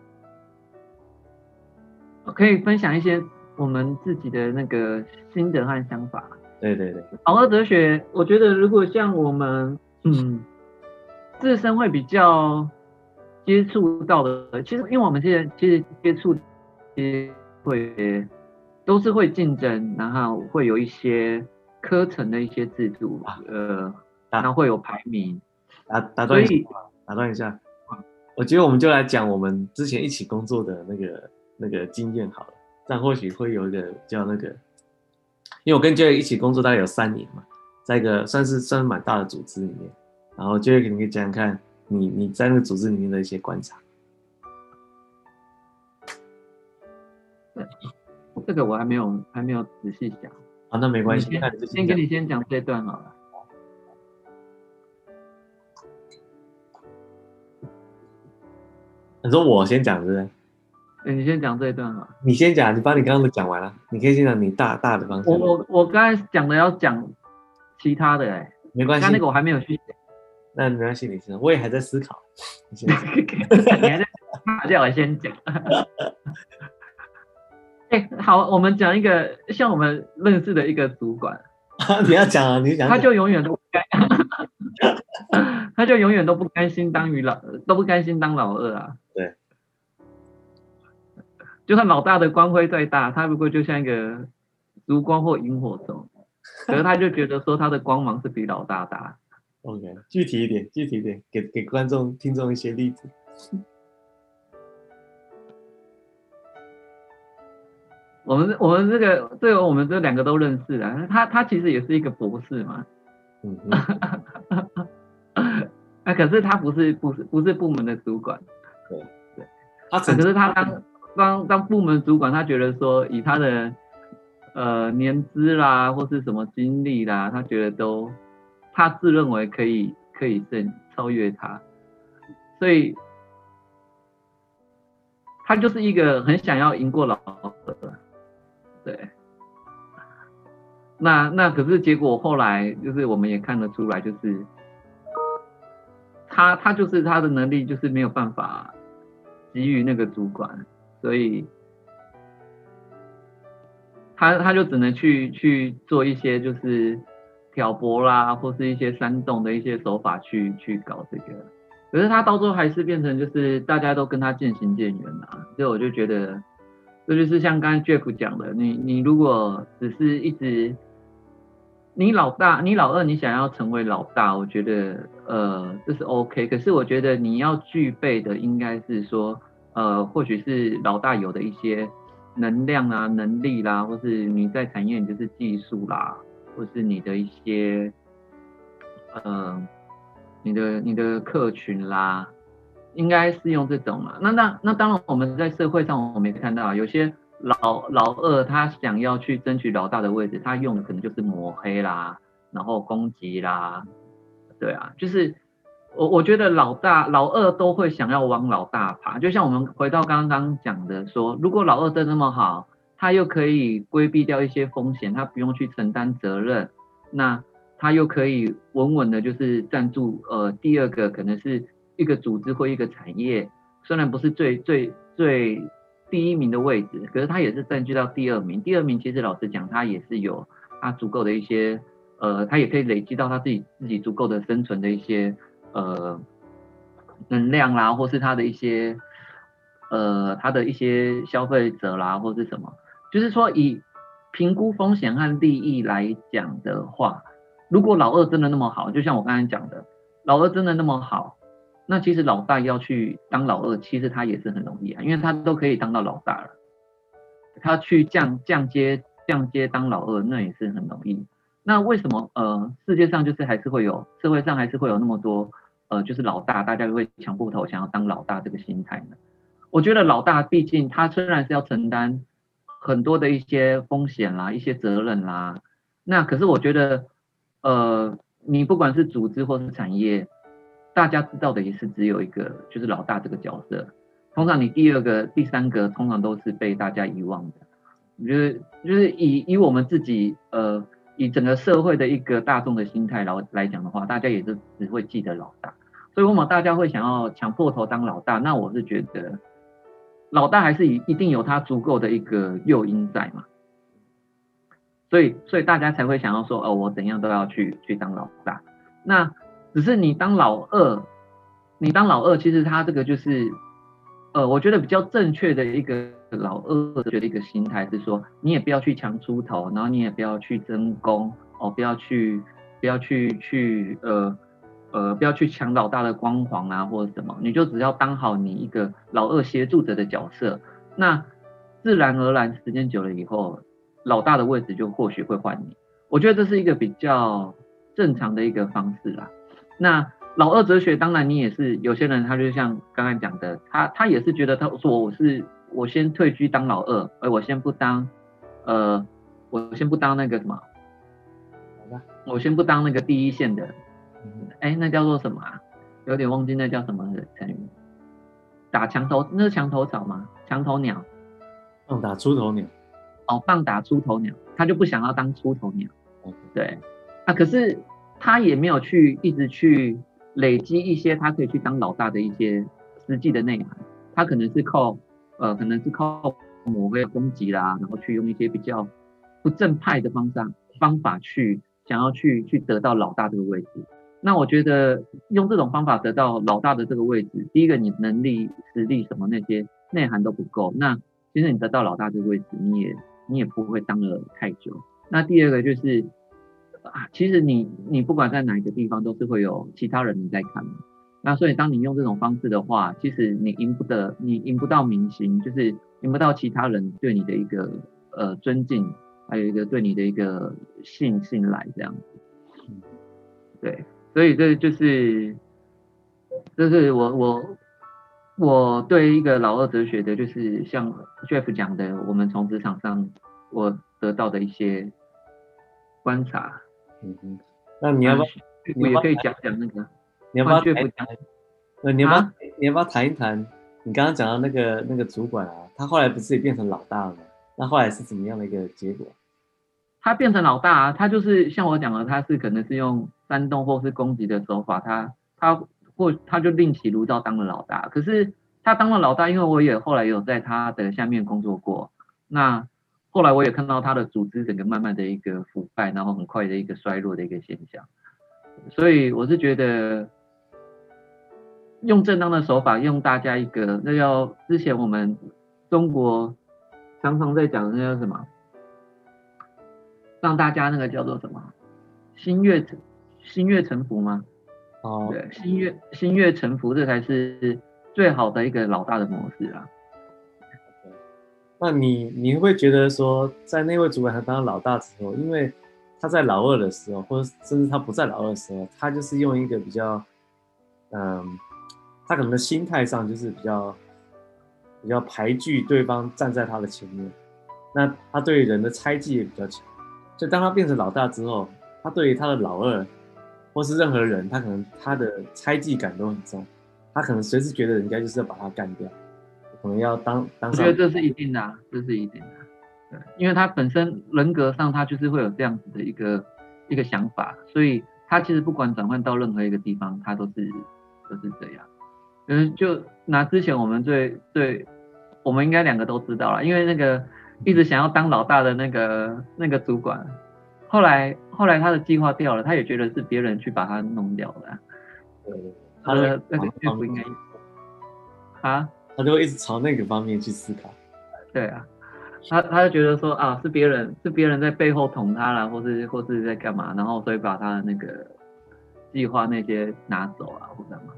我可以分享一些我们自己的那个心得和想法。 对对对， 老二哲学，我觉得如果像我们，嗯，自身会比较接触到的，其实因为我们现在其实接触些会都是会竞争，然后会有一些科层的一些制度，啊、呃，然后会有排名。 打打断一下，打断一下，我觉得我们就来讲我们之前一起工作的那个那个经验好了，这样或许会有一个叫那个，因为我跟 Jerick 一起工作大概有三年嘛，在一个算是算是蛮大的组织里面，然后 Jerick 你可以讲讲看你你在那个组织里面的一些观察。 这个我还没有还没有仔细讲。 啊，那没关系， 先先跟你先讲这段好了。 你说我先讲是不是？ 对，你先讲这一段好了。 你先讲，你把你刚刚都讲完了，你可以先讲你大大的方向。 我我我刚才讲的要讲其他的哎、欸， 没关系， 刚那个我还没有去讲。 那没关系，你先，我也还在思考。你先你还在码掉，我先讲。 哎、欸，好，我们讲一个像我们认识的一个主管， 你要讲啊，你讲。 他就永远都不甘，他就永远都不甘心当于老，都不甘心当老二啊。 对， 就算老大的光辉再大，他不过就像一个烛光或萤火虫，可是他就觉得说他的光芒是比老大大。 OK， 具体一点，具体一点，给给观众、听众一些例子。 我们我们这个这个我们这两个都认识啊，他他其实也是一个博士嘛， 嗯嗯， 啊，可是他不是不是不是部门的主管， 对对，他啊、可是他当当当部门主管，他觉得说以他的呃年资啦或是什么经历啦，他觉得都他自认为可以可以胜超越他，所以他就是一个很想要赢过老二。对，那那可是结果后来就是我们也看得出来，就是他他就是他的能力就是没有办法给予那个主管，所以他他就只能去去做一些就是挑拨啦，或是一些煽动的一些手法去去搞这个，可是他到最后还是变成就是大家都跟他渐行渐远啊，所以我就觉得。这就是像刚才 Jeff 讲的，你你如果只是一直，你老大，你老二，你想要成为老大，我觉得呃这是 OK。可是我觉得你要具备的应该是说，呃，或许是老大有的一些能量啊、能力啦，或是你在产业你就是技术啦，或是你的一些呃你的你的客群啦。应该是用这种嘛？那那那当然，我们在社会上我们也看到，有些老老二他想要去争取老大的位置，他用的可能就是抹黑啦，然后攻击啦，对啊，就是我我觉得老大老二都会想要往老大爬，就像我们回到刚刚讲的说，如果老二真的那么好，他又可以规避掉一些风险，他不用去承担责任，那他又可以稳稳的，就是站住呃第二个可能是。一个组织或一个产业，虽然不是最最最第一名的位置，可是他也是占据到第二名。第二名其实老实讲，他也是有他足够的一些，呃，他也可以累积到他自己自己足够的生存的一些呃能量啦，或是他的一些呃他的一些消费者啦，或是什么，就是说以评估风险和利益来讲的话，如果老二真的那么好，就像我刚才讲的，老二真的那么好。那其实老大要去当老二，其实他也是很容易啊，因为他都可以当到老大了。他去降降阶降阶当老二，那也是很容易。那为什么呃世界上就是还是会有社会上还是会有那么多呃就是老大，大家会抢破头想要当老大这个心态呢？我觉得老大毕竟他虽然是要承担很多的一些风险啦、一些责任啦，那可是我觉得呃你不管是组织或是产业。大家知道的也是只有一个，就是老大这个角色。通常你第二个、第三个，通常都是被大家遗忘的。我觉得就是以以我们自己呃，以整个社会的一个大众的心态来来讲的话，大家也是只会记得老大。所以为什么大家会想要抢破头当老大？那我是觉得老大还是一定有他足够的一个诱因在嘛。所以所以大家才会想要说，哦，我怎样都要去去当老大。那只是你当老二，你当老二，其实他这个就是，呃，我觉得比较正确的一个老二的一个心态是说，你也不要去抢出头，然后你也不要去争功，哦，不要去不要去去呃呃不要去抢老大的光环啊或者什么，你就只要当好你一个老二协助者的角色，那自然而然时间久了以后，老大的位置就或许会换你。我觉得这是一个比较正常的一个方式啦。那老二哲学当然你也是有些人他就像刚才讲的，他他也是觉得他说我是我先退居当老二，而我先不当呃我先不当那个什么，我先不当那个第一线的，哎那叫做什么啊？有点忘记那叫什么成语，打墙头那是墙头草吗？墙头鸟， 棒打出头鸟。 哦，棒打出头鸟，他就不想要当出头鸟， okay. 对啊，可是。他也没有去一直去累积一些他可以去当老大的一些实际的内涵，他可能是靠呃可能是靠我会攻击啦，然后去用一些比较不正派的方法方法去想要去去得到老大这个位置。那我觉得用这种方法得到老大的这个位置，第一个你能力、实力什么那些内涵都不够，那其实你得到老大这个位置，你也你也不会当了太久。那第二个就是啊，其实你你不管在哪一个地方，都是会有其他人在看嘛。那所以当你用这种方式的话，其实你赢不得，你赢不到民心，就是赢不到其他人对你的一个呃尊敬，还有一个对你的一个信信赖这样子。对，所以这就是这是我我我对一个老二哲学的，就是像 Jeff 讲的，我们从职场上我得到的一些观察。 嗯哼，那你要不要？ 我也可以讲讲那个。 你要不要谈？呃，你要不要？ 啊、 你要不要谈一谈？你刚刚讲到那个那个主管啊，他后来不是也变成老大了吗？那后来是怎么样的一个结果？ 他变成老大、啊，他就是像我讲的，他是可能是用煽动或是攻击的手法，他他或他就另起炉灶当了老大。可是他当了老大，因为我也后来有在他的下面工作过，那后来我也看到他的组织整个慢慢的一个腐败，然后很快的一个衰落的一个现象。所以我是觉得。用正当的手法，用大家一个那叫之前我们中国常常在讲的那叫什么，让大家那个叫做什么心悦心悦诚服吗？ 哦， 对，心悦心悦诚服，这才是最好的一个老大的模式啊。 那你你会不会觉得说，在那位主管他当老大之后，因为他在老二的时候，或者甚至他不在老二的时候，他就是用一个比较嗯。他可能的心态上就是比较比较排拒对方站在他的前面，那他对人的猜忌也比较强，所以当他变成老大之后，他对于他的老二或是任何人，他可能他的猜忌感都很重，他可能随时觉得人家就是要把他干掉，可能要当当上。 我觉得这是一定的、啊，这是一定的，对，因为他本身人格上他就是会有这样子的一个一个想法，所以他其实不管转换到任何一个地方，他都是都是这样。嗯，就拿之前我们最最，我们应该两个都知道了，因为那个一直想要当老大的那个那个主管，后来后来他的计划掉了，他也觉得是别人去把他弄掉了、啊。 对， 他的那个就不应该啊， 他就会一直朝那个方面去思考。 对啊，他他就觉得说啊，是别人是别人在背后捅他啦，或是或是在干嘛，然后所以把他的那个计划那些拿走啊，或干嘛。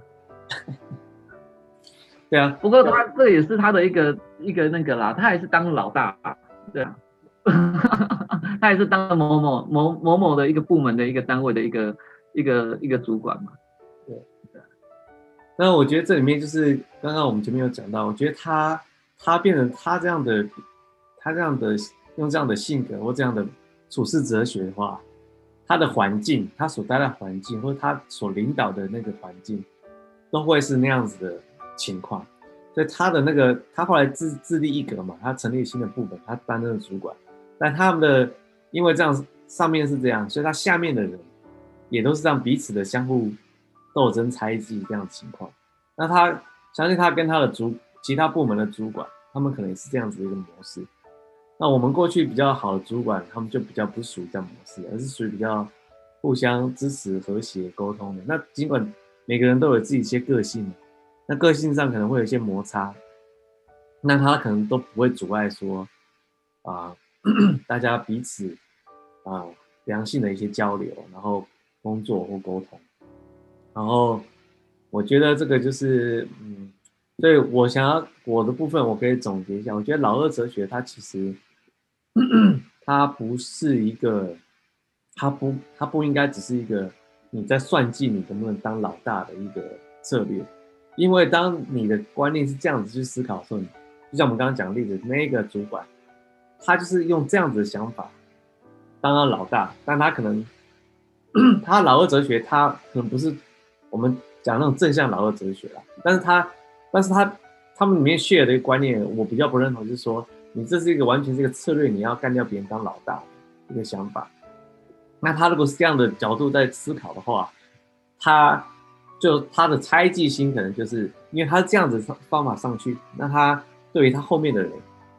对啊， 不过他这也是他的一个一个那个啦，他还是当老大，对啊，他也是当了某某某某某的一个部门的一个单位的一个一个一个主管嘛。 对，那我觉得这里面就是刚刚我们前面有讲到，我觉得他他变成他这样的他这样的用这样的性格或这样的处事哲学的话，他的环境，他所待的环境或者他所领导的那个环境，都会是那样子的情况，所以他的那个，他后来自自立一格嘛，他成立新的部门，他担任主管，但他们的因为这样上面是这样，所以他下面的人也都是这样彼此的相互斗争猜忌这样的情况。那他相信他跟他的主其他部门的主管，他们可能也是这样子的一个模式。那我们过去比较好的主管，他们就比较不属于这样模式，而是属于比较互相支持、和谐沟通的。那尽管每个人都有自己一些个性，那个性上可能会有一些摩擦，那他可能都不会阻碍说啊、呃，大家彼此啊、呃、良性的一些交流，然后工作或沟通。然后我觉得这个就是嗯，所以我想要我的部分，我可以总结一下，我觉得老二哲学它其实它不是一个，它不它不应该只是一个你在算计你能不能当老大的一个策略。因为当你的观念是这样子去思考的时候，就像我们刚刚讲的例子，那个主管他就是用这样子的想法当他老大，但他可能他老二哲学他可能不是我们讲那种正向老二哲学啦，但是他但是他他们里面 share 的一个观念我比较不认同，就是说你这是一个完全是一个策略，你要干掉别人当老大的一个想法。那他如果是这样的角度在思考的话，他就他的猜忌心可能就是因为他是这样子方法上去，那他对于他后面的人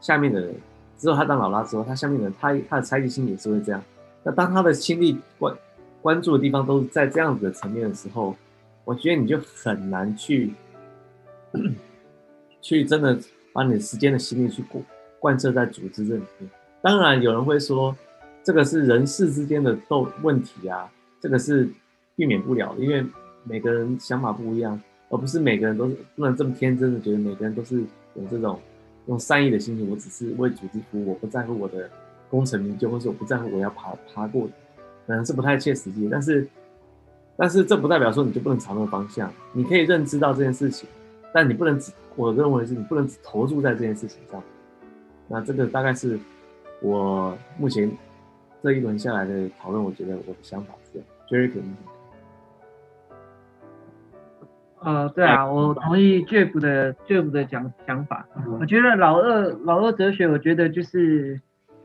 下面的人，之后他当老大之后，他下面的人，他他的猜疑心也是会这样。那当他的心力关关注的地方都是在这样子的层面的时候，我觉得你就很难去去真的把你时间的心力去贯彻在组织这里面。当然，有人会说，这个是人事之间的斗问题啊，这个是避免不了的，因为每个人想法不一样，而不是每个人都是不能这么天真的觉得每个人都是有这种用善意的心情，我只是为组织服务，我不在乎我的功成名就，或者我不在乎我要爬爬过的，可能是不太切实际。但是，但是这不代表说你就不能朝那个方向，你可以认知到这件事情，但你不能只，我认为是你不能只投注在这件事情上。那这个大概是我目前这一轮下来的讨论，我觉得我的想法是这样。Jerry 可能呃，对啊，我同意 Jeff 的 Jeff 的讲想法。我觉得老二老二哲学，我觉得就是，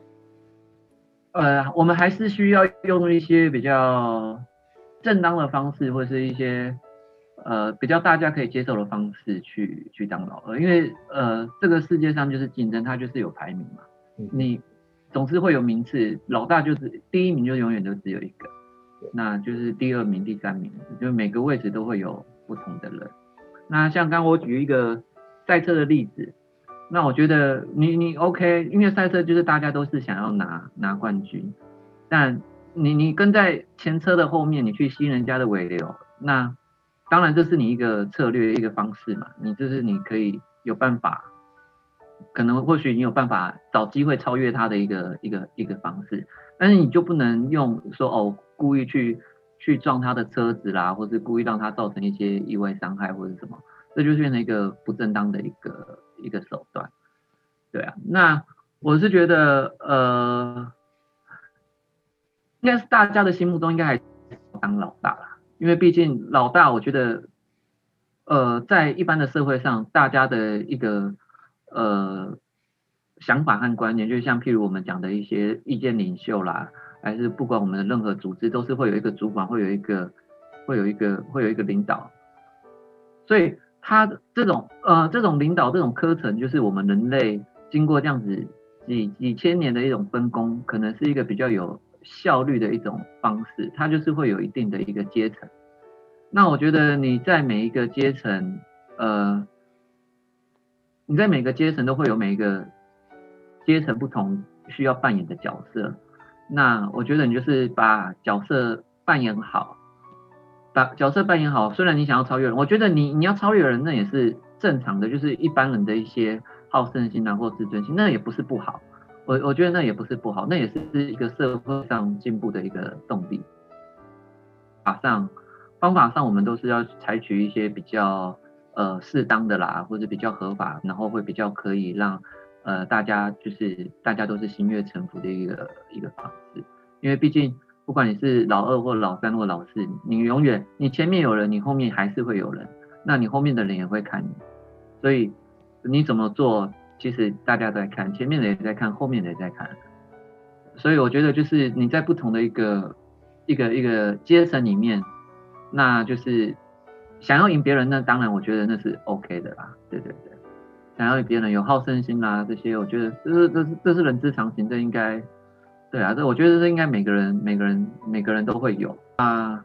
呃，我们还是需要用一些比较正当的方式，或者是一些呃比较大家可以接受的方式去去当老二，因为呃这个世界上就是竞争，它就是有排名嘛，你总是会有名次，老大就是第一名就永远都只有一个，那就是第二名、第三名，就每个位置都会有不同的人。那像刚我举一个赛车的例子，那我觉得你你 OK， 因为赛车就是大家都是想要拿拿冠军，但你你跟在前车的后面，你去吸人家的尾流，那当然这是你一个策略一个方式嘛，你就是你可以有办法，可能或许你有办法找机会超越他的一个一个一个方式，但是你就不能用说哦故意去去撞他的车子啦，或是故意让他造成一些意外伤害或者什么，这就变成一个不正当的一个一个手段。对啊，那我是觉得呃，应该是大家的心目中应该还是当老大啦，因为毕竟老大，我觉得呃，在一般的社会上，大家的一个呃想法和观念，就像譬如我们讲的一些意见领袖啦，还是不管我们的任何组织，都是会有一个主管，会有一个会有一个会有一个领导，所以他这种呃这种领导这种科层，就是我们人类经过这样子几几千年的一种分工，可能是一个比较有效率的一种方式，它就是会有一定的一个阶层。那我觉得你在每一个阶层，呃，你在每个阶层都会有每一个阶层不同需要扮演的角色。那我觉得你就是把角色扮演好，把角色扮演好。虽然你想要超越人，我觉得你你要超越人，那也是正常的，就是一般人的一些好胜心啊或自尊心，那也不是不好。我我觉得那也不是不好，那也是一个社会上进步的一个动力。法上方法上，我们都是要采取一些比较呃适当的啦，或者比较合法，然后会比较可以让呃大家就是大家都是心悦诚服的一个一个方式。因为毕竟不管你是老二或老三或老四，你永远你前面有人，你后面还是会有人，那你后面的人也会看你，所以你怎么做，其实大家在看，前面的也在看，后面的也在看。所以我觉得就是你在不同的一个一个一个阶层里面，那就是想要赢别人，那当然我觉得那是 OK 的啦，对对对，想要赢别人有好胜心啦，这些我觉得这是这是这是人之常情，这应该对啊，这我觉得这应该每个人每个人每个人都会有啊，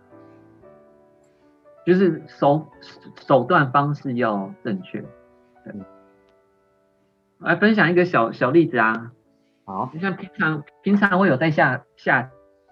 就是手手段方式要正确。对，来分享一个小小例子啊。 好， 就像平常平常我有在下下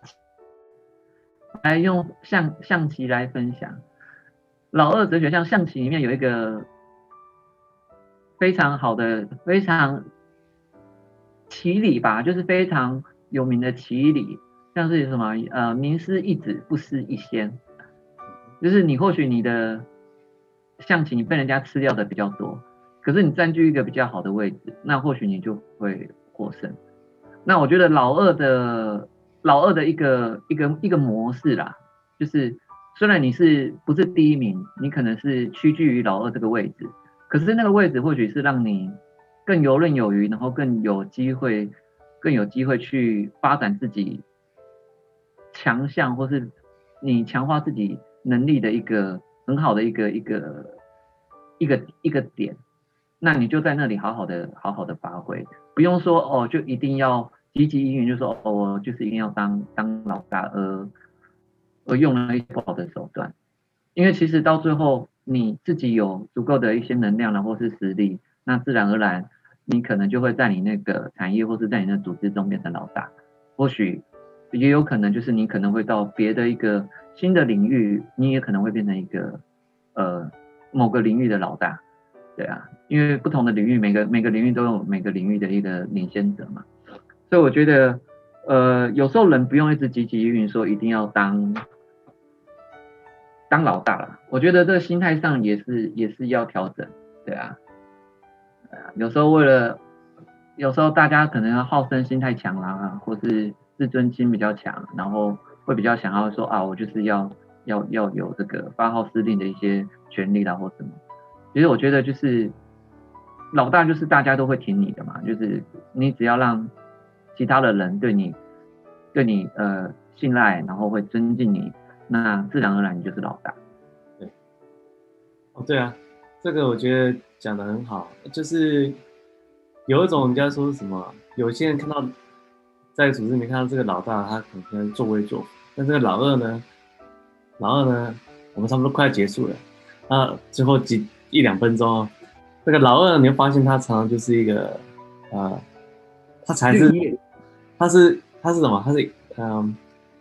来用象象棋来分享。老二哲学像象棋里面有一个非常好的非常棋理吧，就是非常有名的棋理，像是什么呃名失一子不失一先，就是你或许你的象棋你被人家吃掉的比较多，可是你占据一个比较好的位置，那或许你就会获胜。那我觉得老二的老二的一个一个一个模式啦，就是虽然你是不是第一名，你可能是屈居于老二这个位置，可是那个位置或许是让你更游刃有余，然后更有机会更有机会去发展自己强项，或是你强化自己能力的一个很好的一个一个一个一个点。 那你就在那里好好的好好的发挥，不用说哦就一定要积极营运，就说哦我就是一定要当当老大，而而用了一些不好的手段，因为其实到最后你自己有足够的一些能量然后是实力，那自然而然你可能就会在你那个产业或是在你的组织中变成老大，或许也有可能就是你可能会到别的一个新的领域，你也可能会变成一个呃某个领域的老大，对啊，因为不同的领域，每个每个领域都有每个领域的一个领先者嘛，所以我觉得呃有时候人不用一直积极运说一定要当当老大了，我觉得这个心态上也是也是要调整，对啊，对啊，有时候为了有时候大家可能好胜心太强啦，或是自尊心比较强，然后会比较想要说啊，我就是要要要有这个发号施令的一些权利啦或什么。其实我觉得就是老大就是大家都会挺你的嘛，就是你只要让其他的人对你对你呃信赖，然后会尊敬你，那自然而然你就是老大。 对，哦对啊，这个我觉得讲得很好，就是有一种人家说什么，有些人看到在组织里面看到这个老大，他可能作威作福，但这个老二呢，老二呢，我们差不多快要结束了，那最后几一两分钟哦，这个老二你会发现他常常就是一个呃，他才是他是他是什么？他是嗯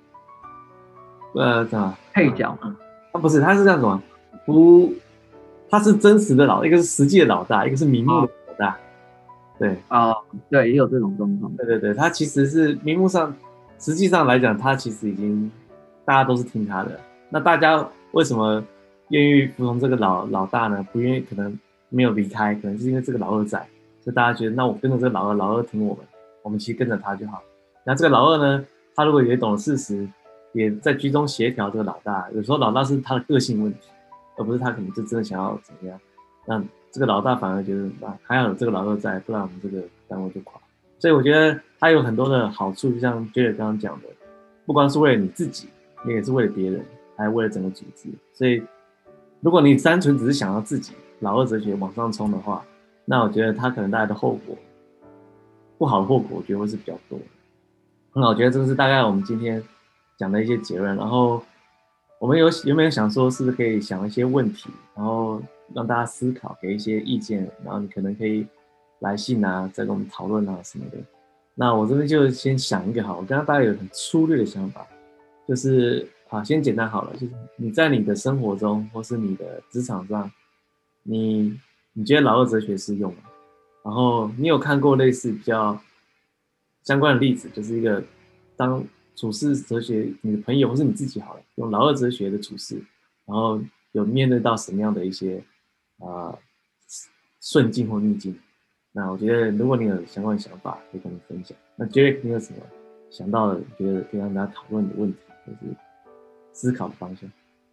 呃怎么配角嘛？ 他不是，他是这样子吗？不，他是真实的老，一个是实际的老大，一个是名目的老大。对， 哦，对，也有这种状况。 对对对，他其实是名目上，实际上来讲，他其实已经大家都是听他的。那大家为什么愿意服从这个老老大呢？不愿意，可能没有离开，可能是因为这个老二在，所以大家觉得，那我跟着这个老二，老二听我们，我们其实跟着他就好。那这个老二呢，他如果也懂了事实，也在居中协调这个老大，有时候老大是他的个性问题，而不是他可能就真的想要怎么样。那这个老大反而觉得啊，还要有这个老二在，不然我们这个单位就垮。所以我觉得它有很多的好处，就像 Jerry 刚刚讲的，不光是为了你自己，你也是为了别人，还有为了整个组织。所以如果你单纯只是想要自己老二哲学往上冲的话，那我觉得它可能带来的后果，不好的后果，我觉得会是比较多的。那我觉得这个是大概我们今天讲的一些结论。然后我们有有没有想说，是不是可以想一些问题，然后让大家思考，给一些意见，然后你可能可以来信啊，再跟我们讨论啊什么的。那我这边就先想一个好，我刚刚大概有很粗略的想法，就是啊，先简单好了，就是你在你的生活中或是你的职场上，你你觉得老二哲学适用吗？然后你有看过类似比较相关的例子，就是一个当处事哲学，你的朋友或是你自己好了，用老二哲学的处事，然后有面对到什么样的一些啊、呃、顺境或逆境？那我觉得如果你有相关的想法，可以跟我们分享。那 Jerry 你有什么想到的，觉得可以让大家讨论的问题，或是思考的方向？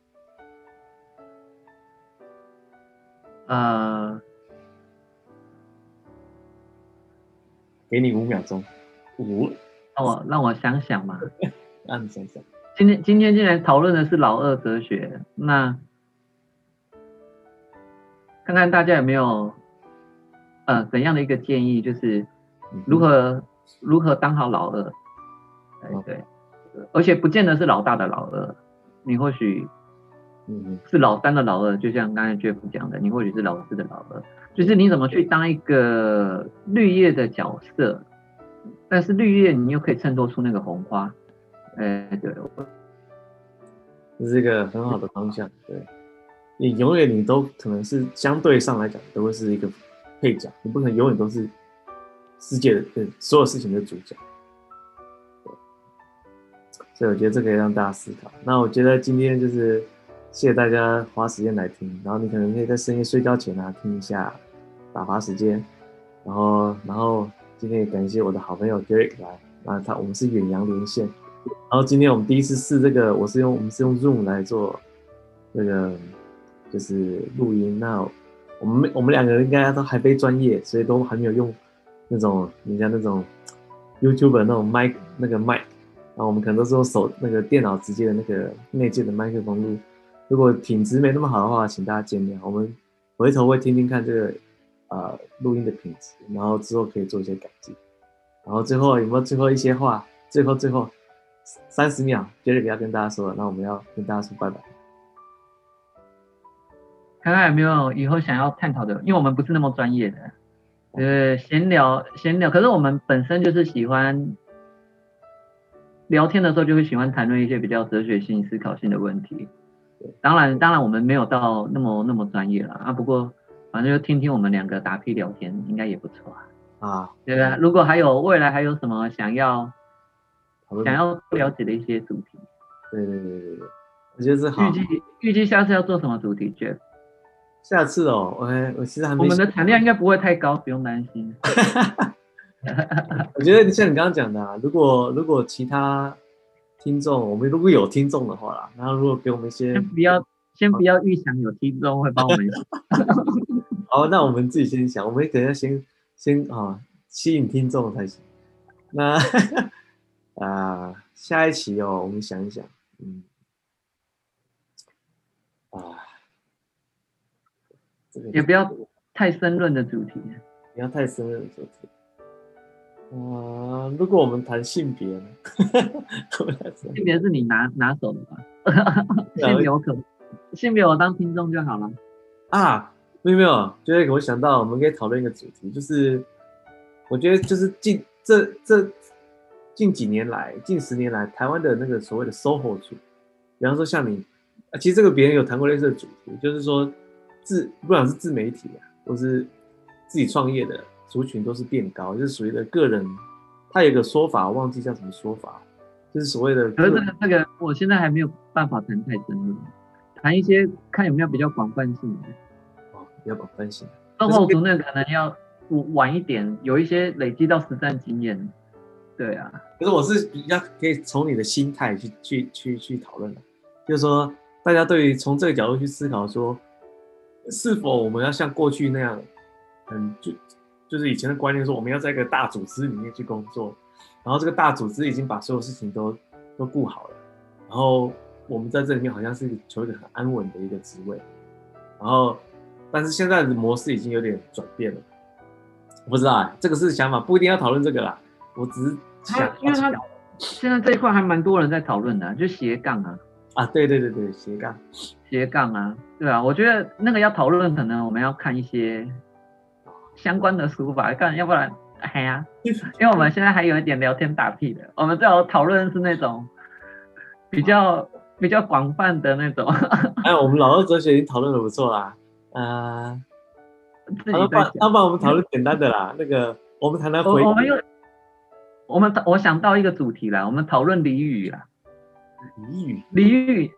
呃， 给你五秒钟，五， 让我让我想想嘛。 让你想想。 今天今天既然讨论的是老二哲学，那看看大家有没有呃怎样的一个建议，就是如何、嗯、如何当好老二。对对，而且不见得是老大的老二，你或许是老三的老二，就像刚才 Jeff 讲的，你或许是老四的老二，就是你怎么去当一个绿叶的角色，但是绿叶你又可以衬托出那个红花。哎，对， 这是一个很好的方向。对，你永远你都可能是相对上来讲都会是一个配角，你不可能永远都是世界的对所有事情的主角。所以我觉得这可以让大家思考。那我觉得今天就是谢谢大家花时间来听，然后你可能可以在深夜睡觉前啊听一下，打发时间。然后，然后今天也感谢我的好朋友 Derek 来，那他我们是远洋连线。然后今天我们第一次试这个，我是用我们是用 Zoom 来做这个就是录音。那我们我们两个人应该都还非专业，所以都还没有用那种人家那种 YouTuber 那种麦那个麦。然后我们可能都是用手那个电脑直接的那个内建的麦克风录，如果品质没那么好的话，请大家见谅。我们回头会听听看这个呃录音的品质，然后之后可以做一些改进。然后最后有没有最后一些话？最后最后三十秒 ，Jerry 要跟大家说了，那我们要跟大家说拜拜。 看看有没有以后想要探讨的，因为我们不是那么专业的，呃，闲聊闲聊。可是我们本身就是喜欢聊天的时候，就会喜欢谈论一些比较哲学性、思考性的问题。当然，当然我们没有到那么那么专业了啊。不过反正就听听我们两个打屁聊天，应该也不错啊。 啊， 对吧？如果还有未来还有什么想要想要了解的一些主题， 对对对对对，我觉得是好。 预计预计下次要做什么主题 ，Jeff？ 下次哦，我我其实还没。 我们的产量应该不会太高，不用担心。 我觉得像你刚刚讲的、啊，如果如果其他听众，我们如果有听众的话啦，然后如果给我们一些， 先不要先不要预想有听众会帮我们。 好，那我们自己先想，我们可能要先先啊吸引听众才行。那啊、呃、下一期哦，我们想一想，嗯啊，这个也不要太深论的主题， 不要太深入的主题。啊、呃，如果我们谈性别呢？ 性别是你拿拿手的吧？性别我可性别我当听众就好了。 啊，没有没有，就是我想到我们可以讨论一个主题，就是我觉得就是近这这近几年来，近十年来，台湾的那个所谓的 S O H O 族，比方说像你，啊，其实这个别人有谈过类似的主题，就是说自不管是自媒体啊，或是自己创业的族群都是变高，就是属于的个人，他有一个说法，我忘记叫什么说法，就是所谓的。 可是这个这个，我现在还没有办法谈太深入，谈一些看有没有比较广泛性的。 哦，比较广泛性。 售后族那可能要晚一点，有一些累积到实战经验。对啊。 可是我是比较可以从你的心态去去去去讨论的，就是说大家对于从这个角度去思考说，是否我们要像过去那样，嗯，就就是以前的观念说我们要在一个大组织里面去工作，然后这个大组织已经把所有事情都都顾好了，然后我们在这里面好像是求一个很安稳的一个职位，然后但是现在的模式已经有点转变了，我不知道啊、欸，这个是想法，不一定要讨论这个啦，我只是想， 因为他现在这一块还蛮多人在讨论的、啊，就斜杠啊。 啊，对对对对，斜杠， 斜杠啊，对啊，我觉得那个要讨论，可能我们要看一些相关的书吧，看，要不然，哎呀，因为我们现在还有一点聊天打屁的，我们最好讨论是那种比较比较广泛的那种。 哎，我们老二哲学已经讨论的不错啦，啊、呃，要不然要不然我们讨论简单的啦，那个我们谈谈回， 我们有，我们我想到一个主题啦，我们讨论俚语啦。 俚语， 俚语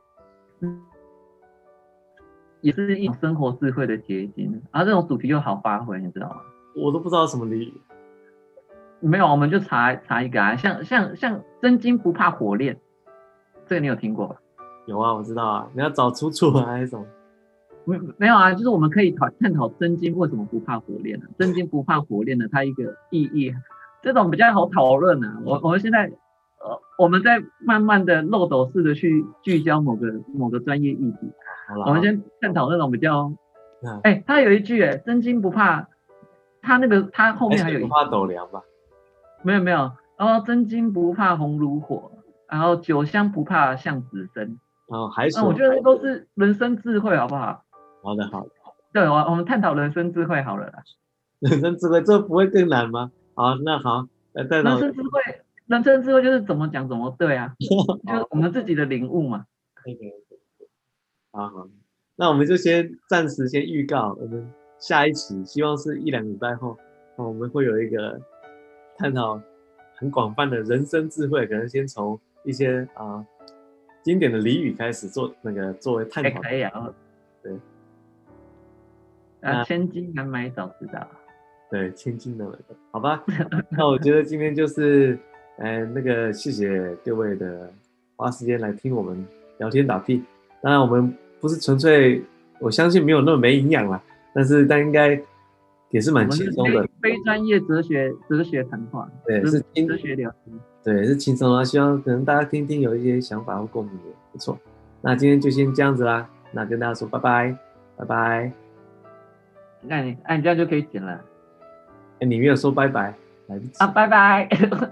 也是一种生活智慧的结晶，然后这种主题就好发挥，你知道吗？ 我都不知道什么俚语。 没有，我们就查查一个啊，像像像真金不怕火炼，这个你有听过吧？ 有啊，我知道啊，你要找出处啊还是什么？ 没没有啊，就是我们可以讨探讨真金为什么不怕火炼呢、啊？真金不怕火炼的它一个意义，这种比较好讨论啊。我我们现在。呃，我们在慢慢的漏斗式的去聚焦某个某个专业议题。我们先探讨那种比较，哎、欸，他有一句哎，真金不怕，他那个他后面还有一句不怕斗量吧？ 没有没有，然后真金不怕红炉火，然后酒香不怕巷子深。 哦，海水。 那我觉得都是人生智慧，好不好？ 好的好的。 对，我我们探讨人生智慧好了啦。 人生智慧，这不会更难吗？好，那好，来探讨人生智慧。人生智慧就是怎么讲怎么对啊，就是我们自己的领悟嘛。 OK， 好好，那我们就先暂时先预告，我们下一期希望是一两礼拜后，我们会有一个探讨很广泛的人生智慧，可能先从一些啊、呃、经典的俚语开始做那个作为探讨。 可以啊， 对。 啊，千金难买早知道。 对，千金难买早，好吧。那我觉得今天就是。哎，那个谢谢各位的花时间来听我们聊天打屁。当然，我们不是纯粹，我相信没有那么没营养啦，但是但应该也是蛮轻松的。 非专业哲学哲学谈话， 对，是哲学聊天， 对，是轻松啊。希望可能大家听听有一些想法或共鸣也不错。那今天就先这样子啦，那跟大家说拜拜，拜拜。 那你那你这样就可以剪了哎，你没有说拜拜，来不及啊，拜拜。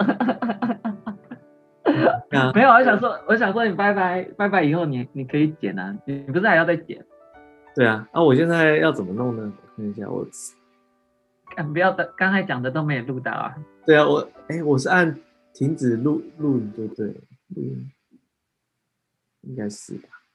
啊。 没有，我想说，我想说你拜拜拜拜以后你你可以剪啊，你不是还要再剪？ 对啊，啊，我现在要怎么弄呢？我看一下，我看不要的，刚才讲的都没有录到啊。 对啊，我哎，我是按停止录录影，对不对？录音应该是吧？